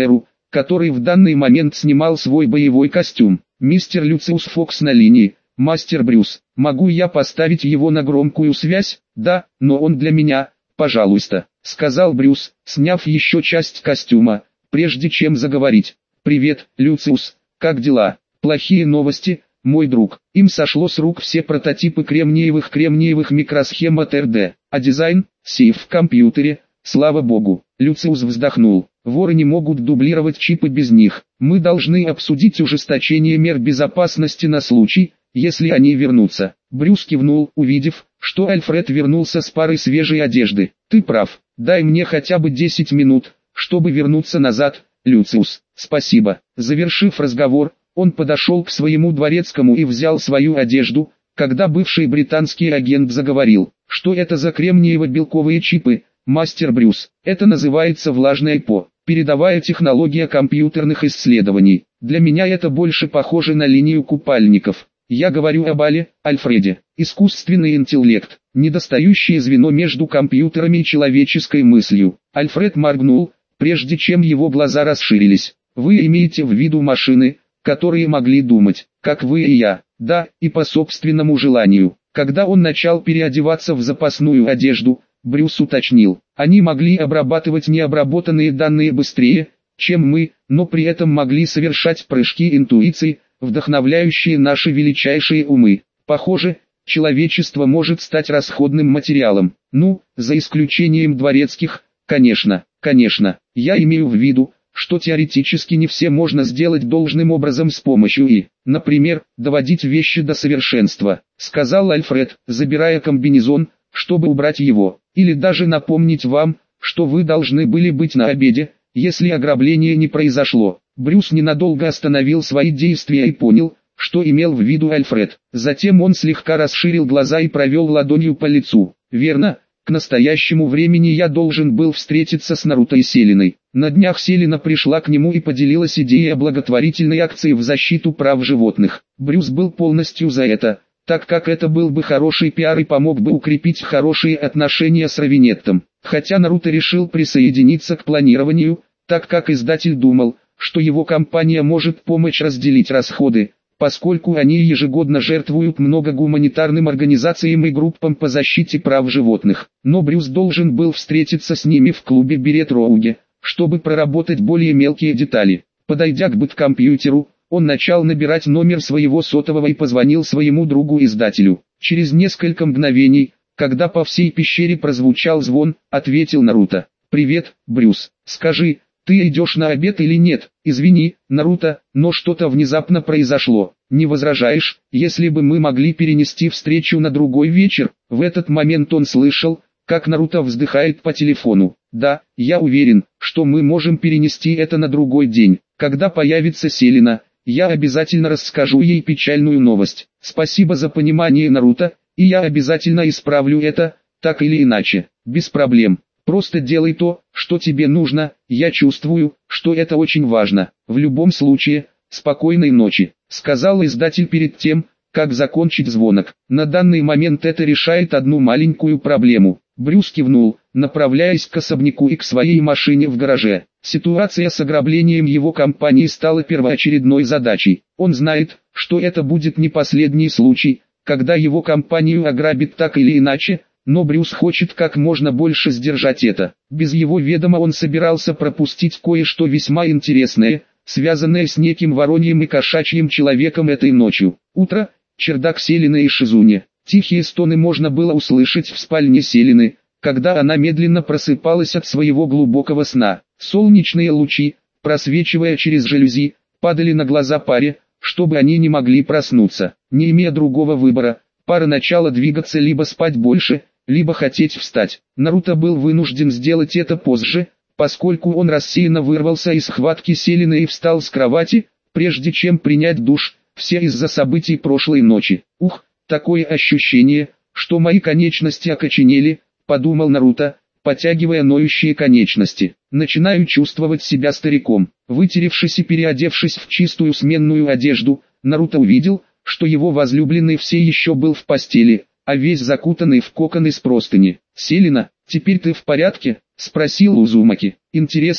который в данный момент снимал свой боевой костюм. «Мистер Люциус Фокс на линии, мастер Брюс. Могу я поставить его на громкую связь?» «Да, но он для меня, пожалуйста», — сказал Брюс, сняв еще часть костюма, прежде чем заговорить. «Привет, Люциус, как дела?» «Плохие новости, мой друг. Им сошло с рук все прототипы кремниевых кремниевых микросхем от эр дэ, а дизайн, сейф в компьютере, слава богу». Люциус вздохнул. «Воры не могут дублировать чипы без них. Мы должны обсудить ужесточение мер безопасности на случай, если они вернутся». Брюс кивнул, увидев, что Альфред вернулся с парой свежей одежды. «Ты прав. Дай мне хотя бы десять минут, чтобы вернуться назад, Люциус». «Спасибо». Завершив разговор, он подошел к своему дворецкому и взял свою одежду, когда бывший британский агент заговорил. «Что это за кремниево-белковые чипы, мастер Брюс?» «Это называется влажная ПО, передовая технология компьютерных исследований. Для меня это больше похоже на линию купальников. Я говорю об Але, Альфреде. Искусственный интеллект, недостающее звено между компьютерами и человеческой мыслью». Альфред моргнул, прежде чем его глаза расширились. «Вы имеете в виду машины, которые могли думать, как вы и я?» «Да, и по собственному желанию». Когда он начал переодеваться в запасную одежду, Брюс уточнил: «Они могли обрабатывать необработанные данные быстрее, чем мы, но при этом могли совершать прыжки интуиции, вдохновляющие наши величайшие умы. Похоже, человечество может стать расходным материалом. Ну, за исключением дворецких, конечно, конечно. Я имею в виду, что теоретически не все можно сделать должным образом с помощью и, например, доводить вещи до совершенства», — сказал Альфред, забирая комбинезон, чтобы убрать его, «или даже напомнить вам, что вы должны были быть на обеде, если ограбление не произошло». Брюс ненадолго остановил свои действия и понял, что имел в виду Альфред. Затем он слегка расширил глаза и провел ладонью по лицу. «Верно, к настоящему времени я должен был встретиться с Наруто и Селиной. На днях Селина пришла к нему и поделилась идеей о благотворительной акции в защиту прав животных. Брюс был полностью за это, так как это был бы хороший пиар и помог бы укрепить хорошие отношения с Равинеттом. Хотя Наруто решил присоединиться к планированию, так как издатель думал, что его компания может помочь разделить расходы, поскольку они ежегодно жертвуют много гуманитарным организациям и группам по защите прав животных. Но Брюс должен был встретиться с ними в клубе Берет-Роуге, чтобы проработать более мелкие детали. Подойдя к бэткомпьютеру, он начал набирать номер своего сотового и позвонил своему другу-издателю. Через несколько мгновений, когда по всей пещере прозвучал звон, ответил Наруто. «Привет, Брюс. Скажи, ты идешь на обед или нет?» «Извини, Наруто, но что-то внезапно произошло. Не возражаешь, если бы мы могли перенести встречу на другой вечер?» В этот момент он слышал, как Наруто вздыхает по телефону. «Да, я уверен, что мы можем перенести это на другой день. Когда появится Селина, я обязательно расскажу ей печальную новость. Спасибо за понимание, Наруто, и я обязательно исправлю это, так или иначе. Без проблем. Просто делай то, что тебе нужно, я чувствую, что это очень важно. В любом случае, спокойной ночи», — сказал издатель перед тем, как закончить звонок. «На данный момент это решает одну маленькую проблему». Брюс кивнул, направляясь к особняку и к своей машине в гараже. Ситуация с ограблением его компании стала первоочередной задачей. Он знает, что это будет не последний случай, когда его компанию ограбит так или иначе, но Брюс хочет как можно больше сдержать это. Без его ведома он собирался пропустить кое-что весьма интересное, связанное с неким вороньим и кошачьим человеком этой ночью. Утро, чердак Селины и Шизуни. Тихие стоны можно было услышать в спальне Селины, когда она медленно просыпалась от своего глубокого сна. Солнечные лучи, просвечивая через жалюзи, падали на глаза паре, чтобы они не могли проснуться. Не имея другого выбора, пара начала двигаться либо спать больше, либо хотеть встать. Наруто был вынужден сделать это позже, поскольку он рассеянно вырвался из схватки Селины и встал с кровати, прежде чем принять душ, все из-за событий прошлой ночи. «Ух, такое ощущение, что мои конечности окоченели», — подумал Наруто, потягивая ноющие конечности. «Начинаю чувствовать себя стариком». Вытеревшись и переодевшись в чистую сменную одежду, Наруто увидел, что его возлюбленный все еще был в постели, а весь закутанный в кокон из простыни. «Селина, теперь ты в порядке?» — спросил Узумаки. «Интересно,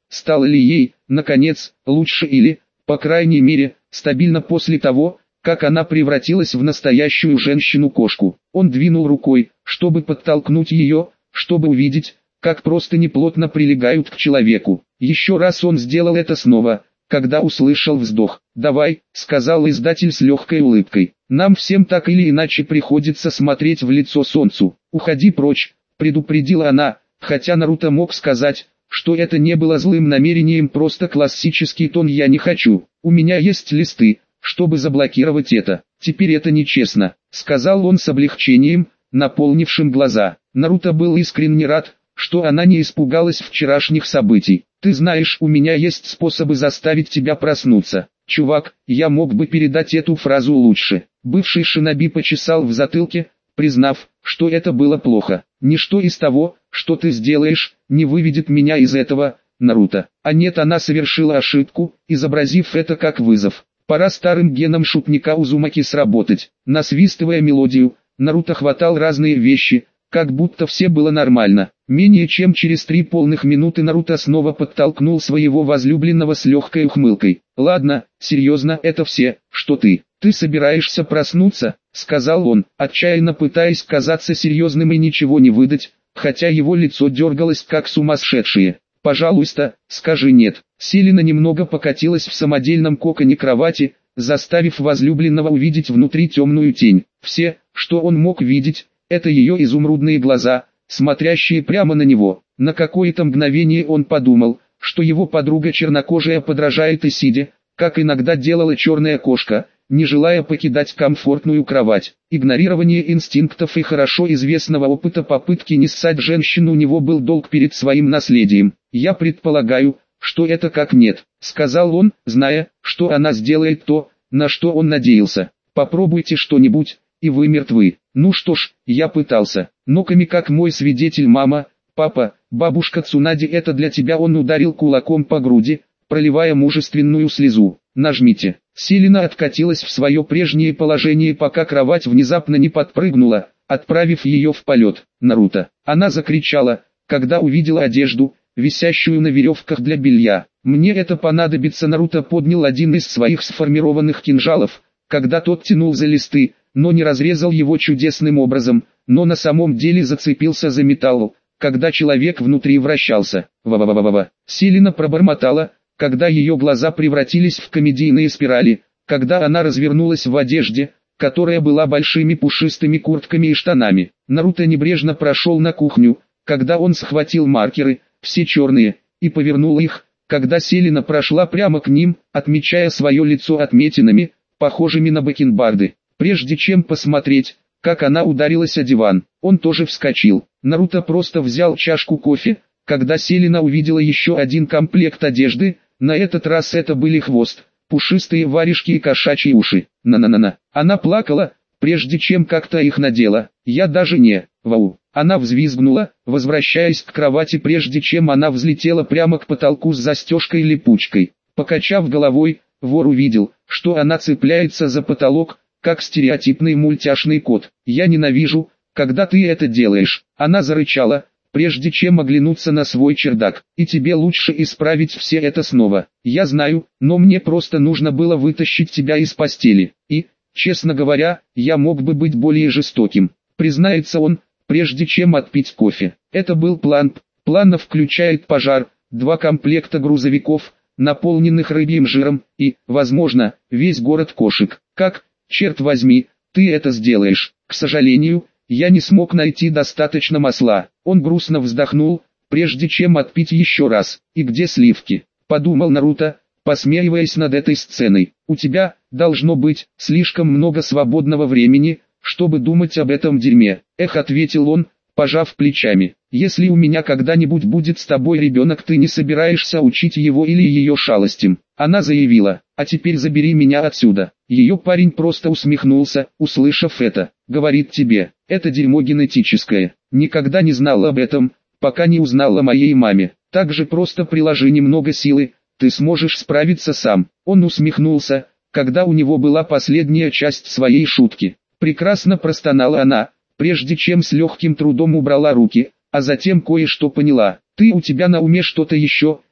стало ли ей, наконец, лучше или, по крайней мере, стабильно после того, как она превратилась в настоящую женщину-кошку. Он двинул рукой, чтобы подтолкнуть ее, чтобы увидеть, как просто неплотно прилегают к человеку. Еще раз он сделал это снова, когда услышал вздох. «Давай», — сказал издатель с легкой улыбкой. «Нам всем так или иначе приходится смотреть в лицо солнцу. Уходи прочь», — предупредила она, хотя Наруто мог сказать, что это не было злым намерением, просто классический тон «я не хочу, у меня есть листы, чтобы заблокировать это». «Теперь это нечестно», — сказал он с облегчением, наполнившим глаза. Наруто был искренне рад, что она не испугалась вчерашних событий. «Ты знаешь, у меня есть способы заставить тебя проснуться. Чувак, я мог бы передать эту фразу лучше». Бывший шиноби почесал в затылке, признав, что это было плохо. «Ничто из того, что ты сделаешь, не выведет меня из этого, Наруто». А нет, она совершила ошибку, изобразив это как вызов. Пора старым генам шутника Узумаки сработать. Насвистывая мелодию, Наруто хватал разные вещи, как будто все было нормально. Менее чем через три полных минуты Наруто снова подтолкнул своего возлюбленного с легкой ухмылкой. «Ладно, серьезно, это все, что ты. Ты собираешься проснуться?» — сказал он, отчаянно пытаясь казаться серьезным и ничего не выдать, хотя его лицо дергалось как сумасшедшее. «Пожалуйста, скажи нет». Селина немного покатилась в самодельном коконе кровати, заставив возлюбленного увидеть внутри темную тень. Все, что он мог видеть, это ее изумрудные глаза, смотрящие прямо на него. На какое-то мгновение он подумал, что его подруга чернокожая подражает Исиде, как иногда делала черная кошка, не желая покидать комфортную кровать. Игнорирование инстинктов и хорошо известного опыта попытки не ссать женщину, у него был долг перед своим наследием. «Я предполагаю, что это как нет», — сказал он, зная, что она сделает то, на что он надеялся. «Попробуйте что-нибудь, и вы мертвы». «Ну что ж, я пытался. Ноками как мой свидетель мама, папа, бабушка Цунади, это для тебя». Он ударил кулаком по груди, проливая мужественную слезу. «Нажмите». Селина откатилась в свое прежнее положение, пока кровать внезапно не подпрыгнула, отправив ее в полет. «Наруто!» Она закричала, когда увидела одежду, висящую на веревках для белья. «Мне это понадобится». Наруто поднял один из своих сформированных кинжалов, когда тот тянул за листы, но не разрезал его чудесным образом, но на самом деле зацепился за металл, когда человек внутри вращался. «Ва-ва-ва-ва-ва!» Селина пробормотала, когда ее глаза превратились в комедийные спирали, когда она развернулась в одежде, которая была большими пушистыми куртками и штанами. Наруто небрежно прошел на кухню, когда он схватил маркеры, все черные, и повернул их, когда Селина прошла прямо к ним, отмечая свое лицо отметинами, похожими на бакенбарды. Прежде чем посмотреть, как она ударилась о диван, он тоже вскочил. Наруто просто взял чашку кофе, когда Селина увидела еще один комплект одежды. На этот раз это были хвост, пушистые варежки и кошачьи уши. На-на-на-на. Она плакала, прежде чем как-то их надела. «Я даже не... Вау!» Она взвизгнула, возвращаясь к кровати, прежде чем она взлетела прямо к потолку с застежкой-липучкой. Покачав головой, вор увидел, что она цепляется за потолок, как стереотипный мультяшный кот. «Я ненавижу, когда ты это делаешь». Она зарычала, прежде чем оглянуться на свой чердак. «И тебе лучше исправить все это снова». «Я знаю, но мне просто нужно было вытащить тебя из постели. И, честно говоря, я мог бы быть более жестоким», признается он, прежде чем отпить кофе. Это был план. План включает пожар, два комплекта грузовиков, наполненных рыбьим жиром, и, возможно, весь город кошек. «Как, черт возьми, ты это сделаешь?» «К сожалению, я не смог найти достаточно масла». Он грустно вздохнул, прежде чем отпить еще раз. «И где сливки?» — подумал Наруто, посмеиваясь над этой сценой. «У тебя, должно быть, слишком много свободного времени, чтобы думать об этом дерьме». «Эх», — ответил он, пожав плечами. «Если у меня когда-нибудь будет с тобой ребенок, ты не собираешься учить его или ее шалостям». Она заявила: «А теперь забери меня отсюда». Ее парень просто усмехнулся, услышав это. «Говорит тебе, это дерьмо генетическое. Никогда не знал об этом, пока не узнал о моей маме. Так же просто приложи немного силы, ты сможешь справиться сам». Он усмехнулся, когда у него была последняя часть своей шутки. «Прекрасно», простонала она, прежде чем с легким трудом убрала руки, а затем кое-что поняла. «Ты, у тебя на уме что-то еще?»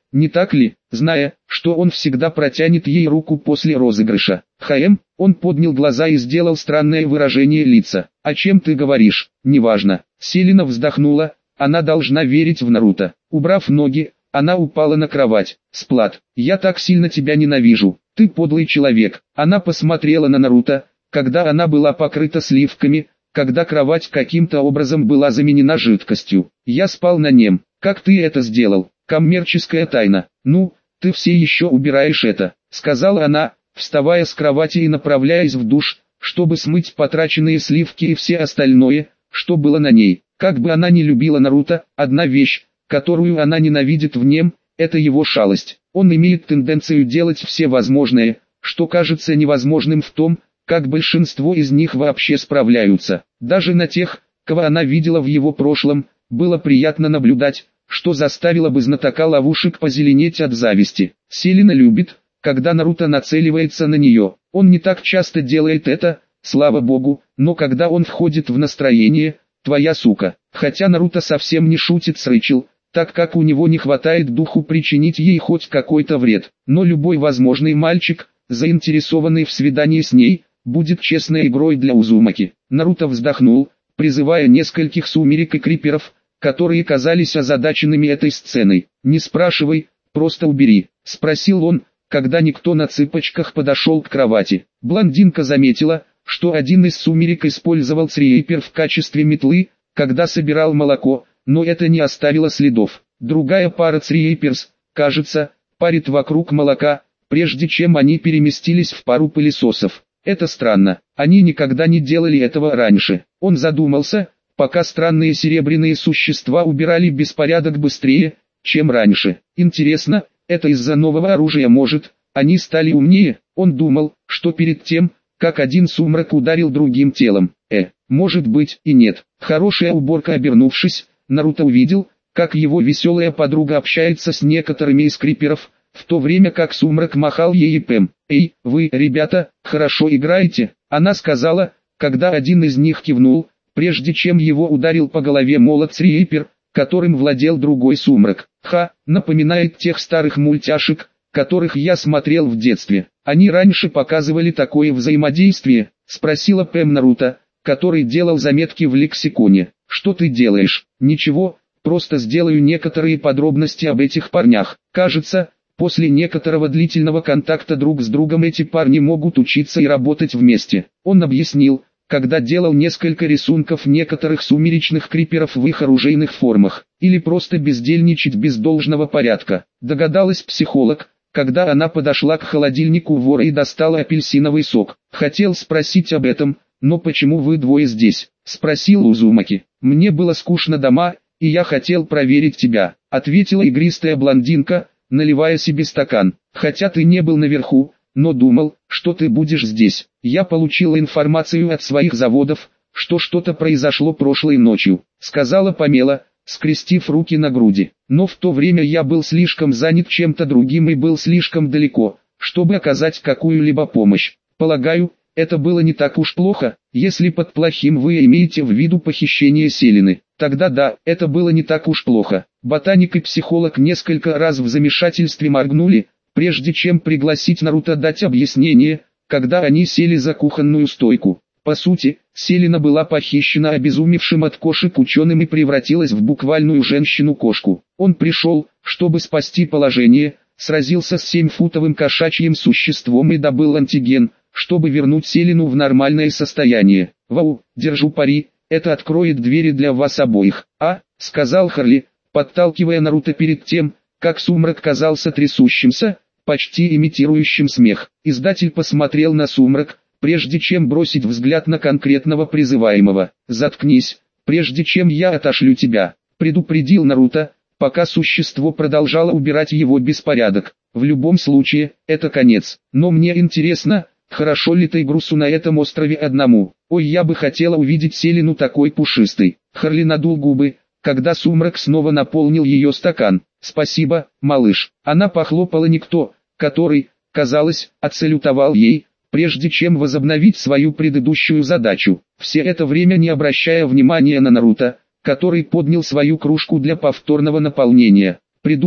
не так ли, зная, что он всегда протянет ей руку после розыгрыша. «Хм», он поднял глаза и сделал странное выражение лица. «О чем ты говоришь?» «Неважно». Селена вздохнула, она должна верить в Наруто. Убрав ноги, она упала на кровать. «Сплат, я так сильно тебя ненавижу. Ты подлый человек». Она посмотрела на Наруто, когда она была покрыта сливками, когда кровать каким-то образом была заменена жидкостью. «Я спал на нем. Как ты это сделал? Коммерческая тайна. Ну, ты все еще убираешь это», сказала она, вставая с кровати и направляясь в душ, чтобы смыть потраченные сливки и все остальное, что было на ней. Как бы она ни любила Наруто, одна вещь, которую она ненавидит в нем, это его шалость. Он имеет тенденцию делать все возможное, что кажется невозможным в том, как большинство из них вообще справляются. Даже на тех, кого она видела в его прошлом, было приятно наблюдать, что заставило бы знатока ловушек позеленеть от зависти. Селена любит, когда Наруто нацеливается на нее. Он не так часто делает это, слава богу, но когда он входит в настроение, твоя сука. Хотя Наруто совсем не шутит с Рэйчел, так как у него не хватает духу причинить ей хоть какой-то вред. Но любой возможный мальчик, заинтересованный в свидании с ней, будет честной игрой для Узумаки. Наруто вздохнул, призывая нескольких сумерек и криперов, которые казались озадаченными этой сценой. «Не спрашивай, просто убери», — спросил он, когда никто на цыпочках подошел к кровати. Блондинка заметила, что один из сумерек использовал црейпер в качестве метлы, когда собирал молоко, но это не оставило следов. Другая пара црейперс, кажется, парит вокруг молока, прежде чем они переместились в пару пылесосов. Это странно, они никогда не делали этого раньше. Он задумался, пока странные серебряные существа убирали беспорядок быстрее, чем раньше. Интересно, это из-за нового оружия может, они стали умнее? Он думал, что перед тем, как один сумрак ударил другим телом. Э, может быть и нет. Хорошая уборка. Обернувшись, Наруто увидел, как его веселая подруга общается с некоторыми из криперов, в то время как сумрак махал ей и Пэм. «Эй, вы, ребята, хорошо играете», она сказала, когда один из них кивнул, прежде чем его ударил по голове молот црейпер, которым владел другой сумрак. «Ха, напоминает тех старых мультяшек, которых я смотрел в детстве. Они раньше показывали такое взаимодействие», спросила Пэм Наруто, который делал заметки в лексиконе. «Что ты делаешь?» «Ничего, просто сделаю некоторые подробности об этих парнях. Кажется, после некоторого длительного контакта друг с другом эти парни могут учиться и работать вместе». Он объяснил, когда делал несколько рисунков некоторых сумеречных криперов в их оружейных формах, или просто бездельничать без должного порядка. Догадалась психолог, когда она подошла к холодильнику вора и достала апельсиновый сок. «Хотел спросить об этом, но почему вы двое здесь?» — спросил Узумаки. «Мне было скучно дома, и я хотел проверить тебя», — ответила игристая блондинка, наливая себе стакан. «Хотя ты не был наверху, но думал, что ты будешь здесь. Я получила информацию от своих заводов, что что-то произошло прошлой ночью», — сказала Памела, скрестив руки на груди. «Но в то время я был слишком занят чем-то другим и был слишком далеко, чтобы оказать какую-либо помощь. Полагаю, это было не так уж плохо, если под плохим вы имеете в виду похищение Селены. Тогда да, это было не так уж плохо». Ботаник и психолог несколько раз в замешательстве моргнули, прежде чем пригласить Наруто дать объяснение, когда они сели за кухонную стойку. По сути, Селена была похищена обезумевшим от кошек ученым и превратилась в буквальную женщину-кошку. Он пришел, чтобы спасти положение, сразился с семифутовым кошачьим существом и добыл антиген, чтобы вернуть Селену в нормальное состояние. «Вау, держу пари, это откроет двери для вас обоих», «а», — сказал Харли, подталкивая Наруто перед тем, как сумрак казался трясущимся, почти имитирующим смех. Издатель посмотрел на сумрак, прежде чем бросить взгляд на конкретного призываемого. «Заткнись, прежде чем я отошлю тебя», — предупредил Наруто, пока существо продолжало убирать его беспорядок. «В любом случае, это конец. Но мне интересно, хорошо ли Тайгрусу на этом острове одному? Ой, я бы хотела увидеть Селену такой пушистой». Харли надул губы, когда сумрак снова наполнил ее стакан. «Спасибо, малыш». Она похлопала никто, который, казалось, отсалютовал ей, прежде чем возобновить свою предыдущую задачу, все это время не обращая внимания на Наруто, который поднял свою кружку для повторного наполнения. «Придурок»,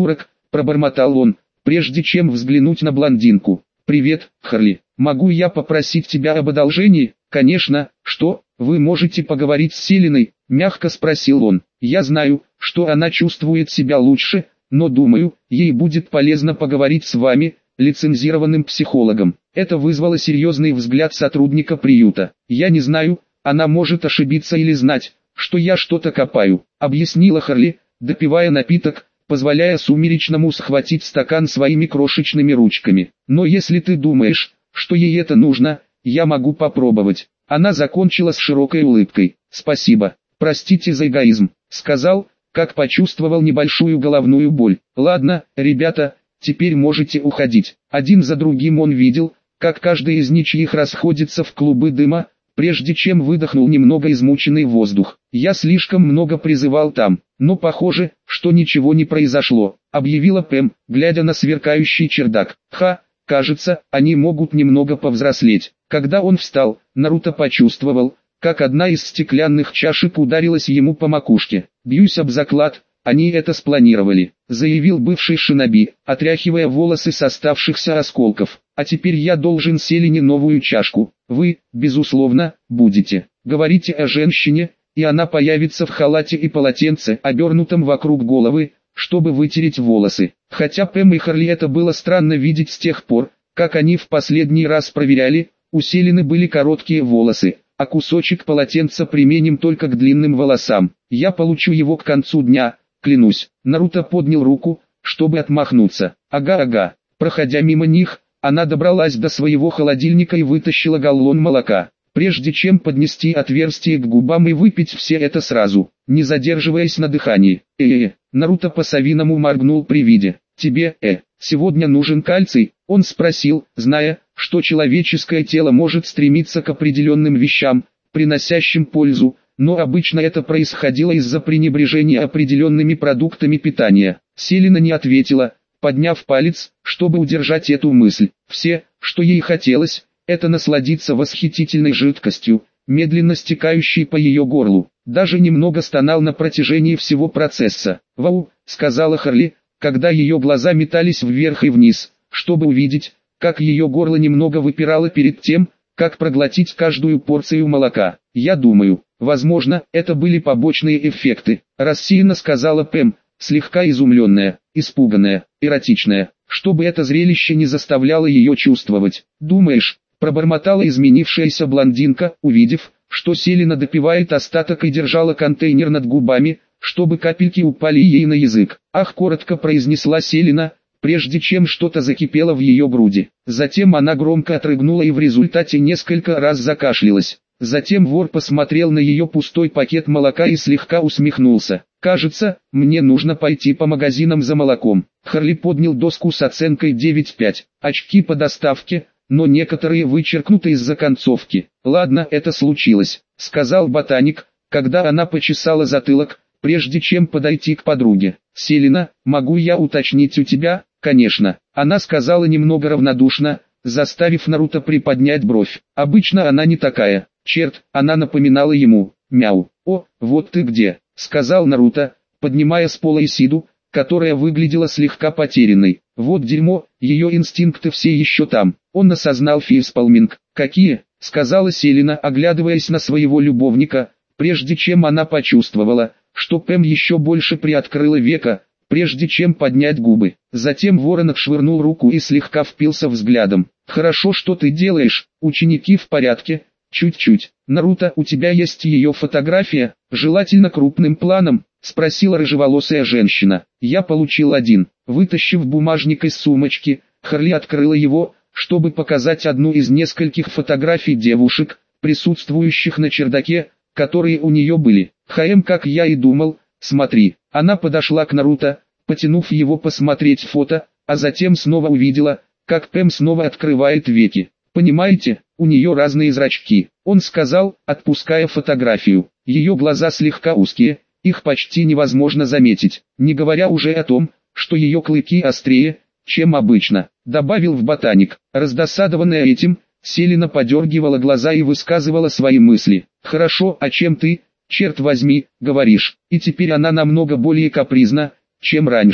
пробормотал он, прежде чем взглянуть на блондинку. «Привет, Харли. Могу я попросить тебя об одолжении?» «Конечно. Что, вы можете поговорить с Селиной?» – мягко спросил он. «Я знаю, что она чувствует себя лучше, но думаю, ей будет полезно поговорить с вами, лицензированным психологом». Это вызвало серьезный взгляд сотрудника приюта. «Я не знаю, она может ошибиться или знать, что я что-то копаю», — объяснила Харли, допивая напиток, позволяя Сумеречному схватить стакан своими крошечными ручками. «Но если ты думаешь, что ей это нужно, я могу попробовать». Она закончила с широкой улыбкой. «Спасибо, простите за эгоизм», — сказал, как почувствовал небольшую головную боль. «Ладно, ребята, теперь можете уходить». Один за другим он видел, как каждый из ничьих расходится в клубы дыма, прежде чем выдохнул немного измученный воздух. «Я слишком много призывал там, но похоже, что ничего не произошло», — объявила Пэм, глядя на сверкающий чердак. «Ха, кажется, они могут немного повзрослеть». Когда он встал, Наруто почувствовал, как одна из стеклянных чашек ударилась ему по макушке. «Бьюсь об заклад, они это спланировали», — заявил бывший шиноби, отряхивая волосы с оставшихся осколков. «А теперь я должен Селине новую чашку. Вы, безусловно, будете. Говорите о женщине, и она появится в халате и полотенце, обернутом вокруг головы, чтобы вытереть волосы». Хотя Пэм и Харли это было странно видеть с тех пор, как они в последний раз проверяли, у Селины были короткие волосы, а кусочек полотенца применим только к длинным волосам. «Я получу его к концу дня, клянусь». Наруто поднял руку, чтобы отмахнуться. «Ага-ага». Проходя мимо них, она добралась до своего холодильника и вытащила галлон молока, прежде чем поднести отверстие к губам и выпить все это сразу, не задерживаясь на дыхании. «Э-э-э». Наруто по-совиному моргнул при виде. «Тебе, э, сегодня нужен кальций?» Он спросил, зная, что человеческое тело может стремиться к определенным вещам, приносящим пользу, но обычно это происходило из-за пренебрежения определенными продуктами питания. Селина не ответила, подняв палец, чтобы удержать эту мысль. Все, что ей хотелось, это насладиться восхитительной жидкостью, медленно стекающей по ее горлу. Даже немного стонал на протяжении всего процесса. «Вау», — сказала Харли, когда ее глаза метались вверх и вниз, чтобы увидеть, как ее горло немного выпирало перед тем, как проглотить каждую порцию молока. «Я думаю, возможно, это были побочные эффекты», — рассеянно сказала Пэм, слегка изумленная, испуганная, эротичная, чтобы это зрелище не заставляло ее чувствовать. «Думаешь?» — пробормотала изменившаяся блондинка, увидев, что Селина допивает остаток и держала контейнер над губами, чтобы капельки упали ей на язык. «Ах!» — коротко произнесла Селина, прежде чем что-то закипело в ее груди. Затем она громко отрыгнула и в результате несколько раз закашлялась. Затем вор посмотрел на ее пустой пакет молока и слегка усмехнулся. «Кажется, мне нужно пойти по магазинам за молоком». Харли поднял доску с оценкой девять пять. Очки по доставке, но некоторые вычеркнуты из-за концовки. «Ладно, это случилось», — сказал ботаник, когда она почесала затылок, прежде чем подойти к подруге. «Селина, могу я уточнить у тебя?» «Конечно», — она сказала немного равнодушно, заставив Наруто приподнять бровь. Обычно она не такая. Черт, она напоминала ему. «Мяу». «О, вот ты где», — сказал Наруто, поднимая с пола Исиду, которая выглядела слегка потерянной. «Вот дерьмо, ее инстинкты все еще там». Он осознал фейспалминг. «Какие?» — сказала Селина, оглядываясь на своего любовника, прежде чем она почувствовала, что Пэм еще больше приоткрыла века, прежде чем поднять губы. Затем ворон отшвырнул руку и слегка впился взглядом. «Хорошо, что ты делаешь, ученики в порядке?» «Чуть-чуть. Наруто, у тебя есть ее фотография, желательно крупным планом?» — спросила рыжеволосая женщина. «Я получил один». Вытащив бумажник из сумочки, Харли открыла его, чтобы показать одну из нескольких фотографий девушек, присутствующих на чердаке, которые у нее были. «Хм, как я и думал, смотри». Она подошла к Наруто, потянув его посмотреть фото, а затем снова увидела, как Пэм снова открывает веки. «Понимаете, у нее разные зрачки», — он сказал, отпуская фотографию. «Ее глаза слегка узкие, их почти невозможно заметить, не говоря уже о том, что ее клыки острее, чем обычно», — добавил в ботаник. Раздосадованная этим, Селина подергивала глаза и высказывала свои мысли. «Хорошо, а чем ты, черт возьми, говоришь?» И теперь она намного более капризна, чем раньше.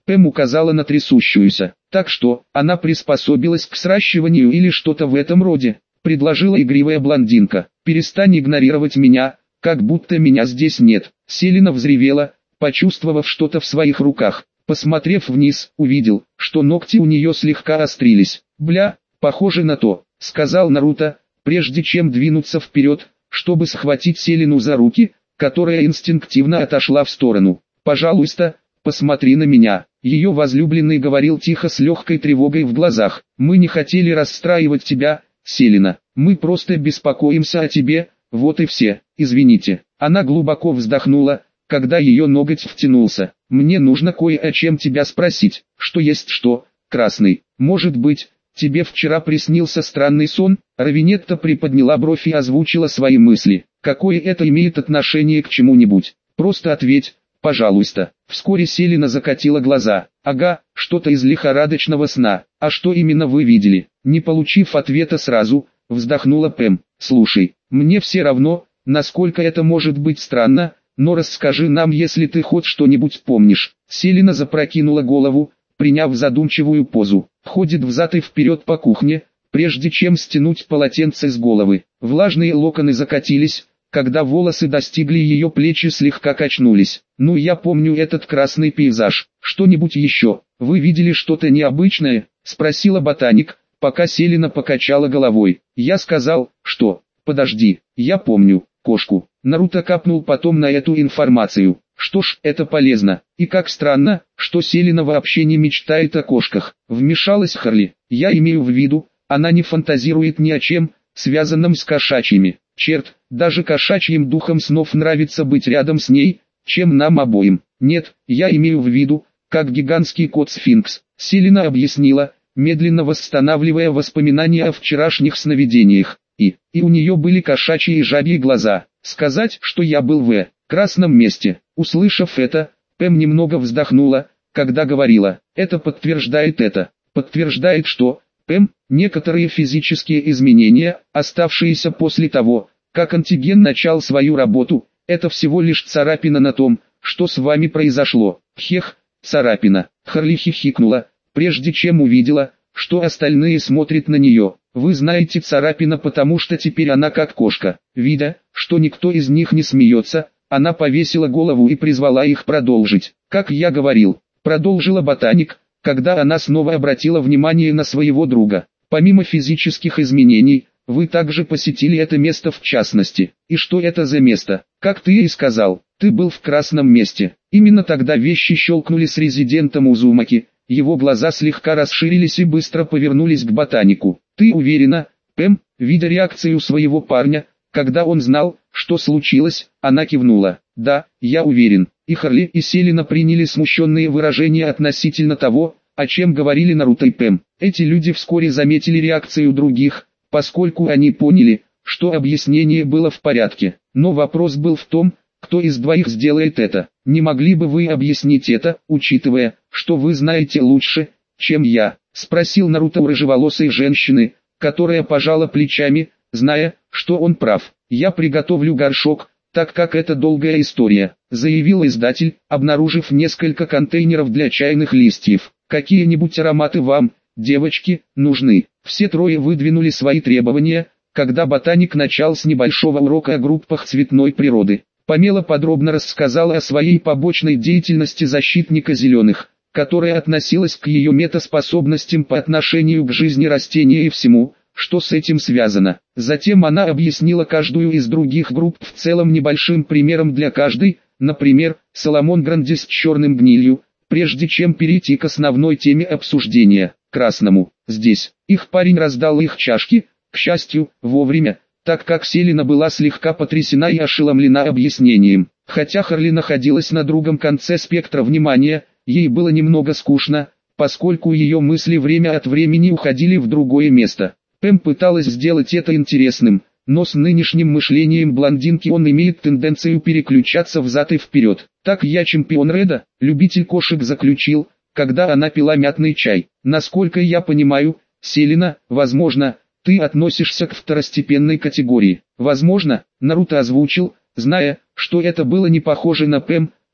Пэм указала на трясущуюся. Так что, она приспособилась к сращиванию или что-то в этом роде, предложила игривая блондинка. Перестань игнорировать меня, как будто меня здесь нет. Селена взревела, почувствовав что-то в своих руках. Посмотрев вниз, увидел, что ногти у нее слегка острились. «Бля, похоже на то», — сказал Наруто, прежде чем двинуться вперед, чтобы схватить Селену за руки, которая инстинктивно отошла в сторону. «Пожалуйста, посмотри на меня», — ее возлюбленный говорил тихо с легкой тревогой в глазах. «Мы не хотели расстраивать тебя, Селена, мы просто беспокоимся о тебе, вот и все, извините». Она глубоко вздохнула, когда ее ноготь втянулся. «Мне нужно кое о чем тебя спросить». «Что есть что, Красный? Может быть, тебе вчера приснился странный сон?» Равинетта приподняла бровь и озвучила свои мысли. «Какое это имеет отношение к чему-нибудь? Просто ответь, пожалуйста». Вскоре Селена закатила глаза. «Ага, что-то из лихорадочного сна. А что именно вы видели?» Не получив ответа сразу, вздохнула Пэм. «Слушай, мне все равно, насколько это может быть странно, но расскажи нам, если ты хоть что-нибудь помнишь». Селена запрокинула голову, приняв задумчивую позу. Ходит взад и вперед по кухне, прежде чем стянуть полотенце с головы. Влажные локоны закатились, когда волосы достигли ее плеч и слегка качнулись. «Ну, я помню этот красный пейзаж. Что-нибудь еще? Вы видели что-то необычное?» — спросила ботаник, пока Селена покачала головой. «Я сказал, что... Подожди, я помню, кошку». Наруто капнул потом на эту информацию. Что ж, это полезно. И как странно, что Селена вообще не мечтает о кошках. Вмешалась Харли. «Я имею в виду, она не фантазирует ни о чем, связанном с кошачьими. Черт, даже кошачьим духом снов нравится быть рядом с ней, чем нам обоим. Нет, я имею в виду, как гигантский кот-сфинкс». Селена объяснила, медленно восстанавливая воспоминания о вчерашних сновидениях. И, и у нее были кошачьи и жабьи глаза. Сказать, что я был в красном месте. Услышав это, Пэм немного вздохнула, когда говорила. Это подтверждает это. Подтверждает что? Пэм, некоторые физические изменения, оставшиеся после того, как антиген начал свою работу, это всего лишь царапина на том, что с вами произошло. Хех, царапина. Харли хихикнула, прежде чем увидела, что остальные смотрят на нее. Вы знаете, царапина, потому что теперь она как кошка. Видя, что никто из них не смеется, она повесила голову и призвала их продолжить. «Как я говорил», — продолжила ботаник, когда она снова обратила внимание на своего друга. «Помимо физических изменений, вы также посетили это место в частности. И что это за место? Как ты и сказал, ты был в красном месте». Именно тогда вещи щелкнули с резидентом Узумаки. Его глаза слегка расширились и быстро повернулись к ботанику. «Ты уверена, Пэм?» Видя реакцию своего парня, когда он знал, что случилось, она кивнула. «Да, я уверен». И Харли и Селена приняли смущенные выражения относительно того, о чем говорили Наруто и Пэм. Эти люди вскоре заметили реакцию других, поскольку они поняли, что объяснение было в порядке. Но вопрос был в том, кто из двоих сделает это. «Не могли бы вы объяснить это, учитывая, что вы знаете лучше, чем я?» — спросил Наруто у рыжеволосой женщины, которая пожала плечами, зная, что он прав. «Я приготовлю горшок, так как это долгая история», — заявил издатель, обнаружив несколько контейнеров для чайных листьев. «Какие-нибудь ароматы вам, девочки, нужны?» Все трое выдвинули свои требования, когда ботаник начал с небольшого урока о группах цветной природы. Памела подробно рассказала о своей побочной деятельности защитника зеленых, которая относилась к ее метаспособностям по отношению к жизни растения и всему, что с этим связано. Затем она объяснила каждую из других групп в целом небольшим примером для каждой, например, Соломон Гранди с черным гнилью, прежде чем перейти к основной теме обсуждения, красному. Здесь, их парень раздал их чашки, к счастью, вовремя, так как Селена была слегка потрясена и ошеломлена объяснением. Хотя Харли находилась на другом конце спектра внимания, ей было немного скучно, поскольку ее мысли время от времени уходили в другое место. Пэм пыталась сделать это интересным, но с нынешним мышлением блондинки он имеет тенденцию переключаться взад и вперед. «Так я чемпион Реда», — любитель кошек заключил, когда она пила мятный чай. «Насколько я понимаю, Селена, возможно, ты относишься к второстепенной категории». «Возможно», — Наруто озвучил, зная, что это было не похоже на Пэм,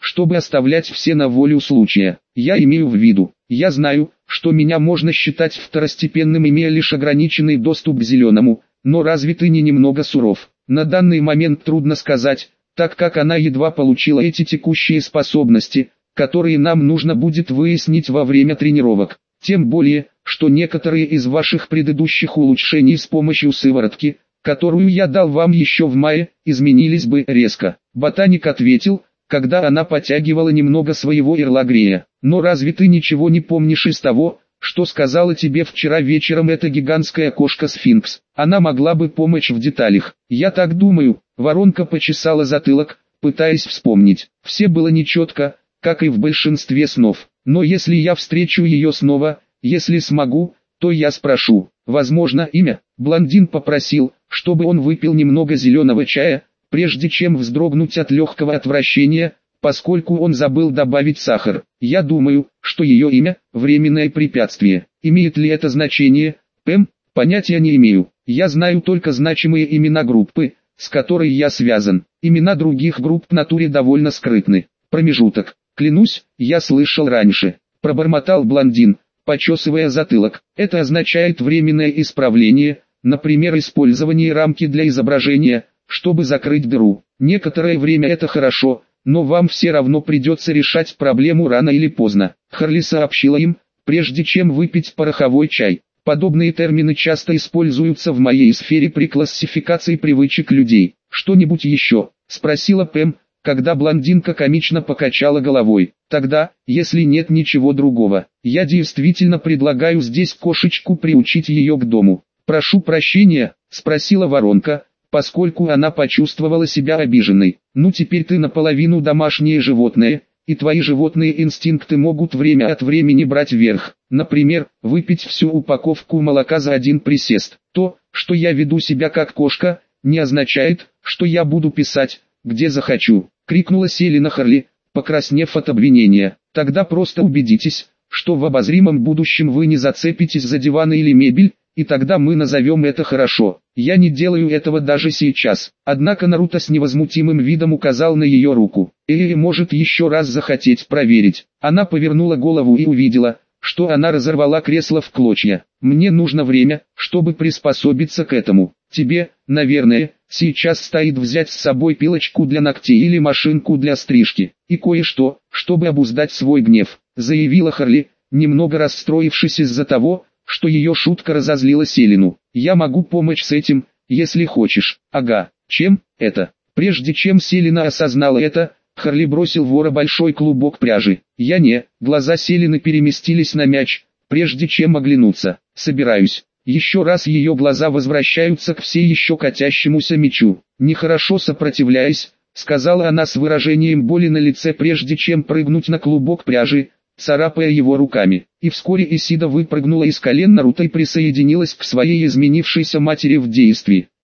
чтобы оставлять все на волю случая. Я имею в виду, я знаю, что меня можно считать второстепенным, имея лишь ограниченный доступ к зеленому, но разве ты не немного суров? На данный момент трудно сказать, так как она едва получила эти текущие способности, которые нам нужно будет выяснить во время тренировок. Тем более, что некоторые из ваших предыдущих улучшений с помощью сыворотки, которую я дал вам еще в мае, изменились бы резко. Ботаник ответил, когда она потягивала немного своего ирлагрея. Но разве ты ничего не помнишь из того, что сказала тебе вчера вечером эта гигантская кошка-сфинкс? Она могла бы помочь в деталях. Я так думаю. Воронка почесала затылок, пытаясь вспомнить. Все было нечетко, как и в большинстве снов. Но если я встречу ее снова, если смогу, то я спрошу. Возможно, имя. Блондин попросил, чтобы он выпил немного зеленого чая, прежде чем вздрогнуть от легкого отвращения, поскольку он забыл добавить сахар. Я думаю, что ее имя – временное препятствие. Имеет ли это значение, Пэм? Понятия не имею. Я знаю только значимые имена группы, с которой я связан. Имена других групп в натуре довольно скрытны. Промежуток. Клянусь, я слышал раньше. Пробормотал блондин, почесывая затылок. Это означает временное исправление, например, использование рамки для изображения, чтобы закрыть дыру. Некоторое время это хорошо, но вам все равно придется решать проблему рано или поздно. Харли сообщила им, прежде чем выпить пороховой чай. Подобные термины часто используются в моей сфере при классификации привычек людей. Что-нибудь еще? Спросила Пэм, когда блондинка комично покачала головой. Тогда, если нет ничего другого, я действительно предлагаю здесь кошечку приучить ее к дому. Прошу прощения, спросила воронка, поскольку она почувствовала себя обиженной. Ну теперь ты наполовину домашнее животное, и твои животные инстинкты могут время от времени брать верх. Например, выпить всю упаковку молока за один присест. То, что я веду себя как кошка, не означает, что я буду писать, где захочу, крикнула Селена Харли, покраснев от обвинения. Тогда просто убедитесь, что в обозримом будущем вы не зацепитесь за диваны или мебель, и тогда мы назовем это хорошо. Я не делаю этого даже сейчас. Однако Наруто с невозмутимым видом указал на ее руку. Эйи может еще раз захотеть проверить. Она повернула голову и увидела, что она разорвала кресло в клочья. Мне нужно время, чтобы приспособиться к этому. Тебе, наверное, сейчас стоит взять с собой пилочку для ногтей или машинку для стрижки. И кое-что, чтобы обуздать свой гнев, заявила Харли, немного расстроившись из-за того, что ее шутка разозлила Селену. Я могу помочь с этим, если хочешь. Ага, чем это? Прежде чем Селена осознала это, Харли бросил в вора большой клубок пряжи. Я не, глаза Селены переместились на мяч, прежде чем оглянуться. Собираюсь. Еще раз ее глаза возвращаются к все еще катящемуся мячу. Нехорошо сопротивляясь, сказала она с выражением боли на лице, прежде чем прыгнуть на клубок пряжи, царапая его руками. И вскоре Исида выпрыгнула из колен Наруто и присоединилась к своей изменившейся матери в действии.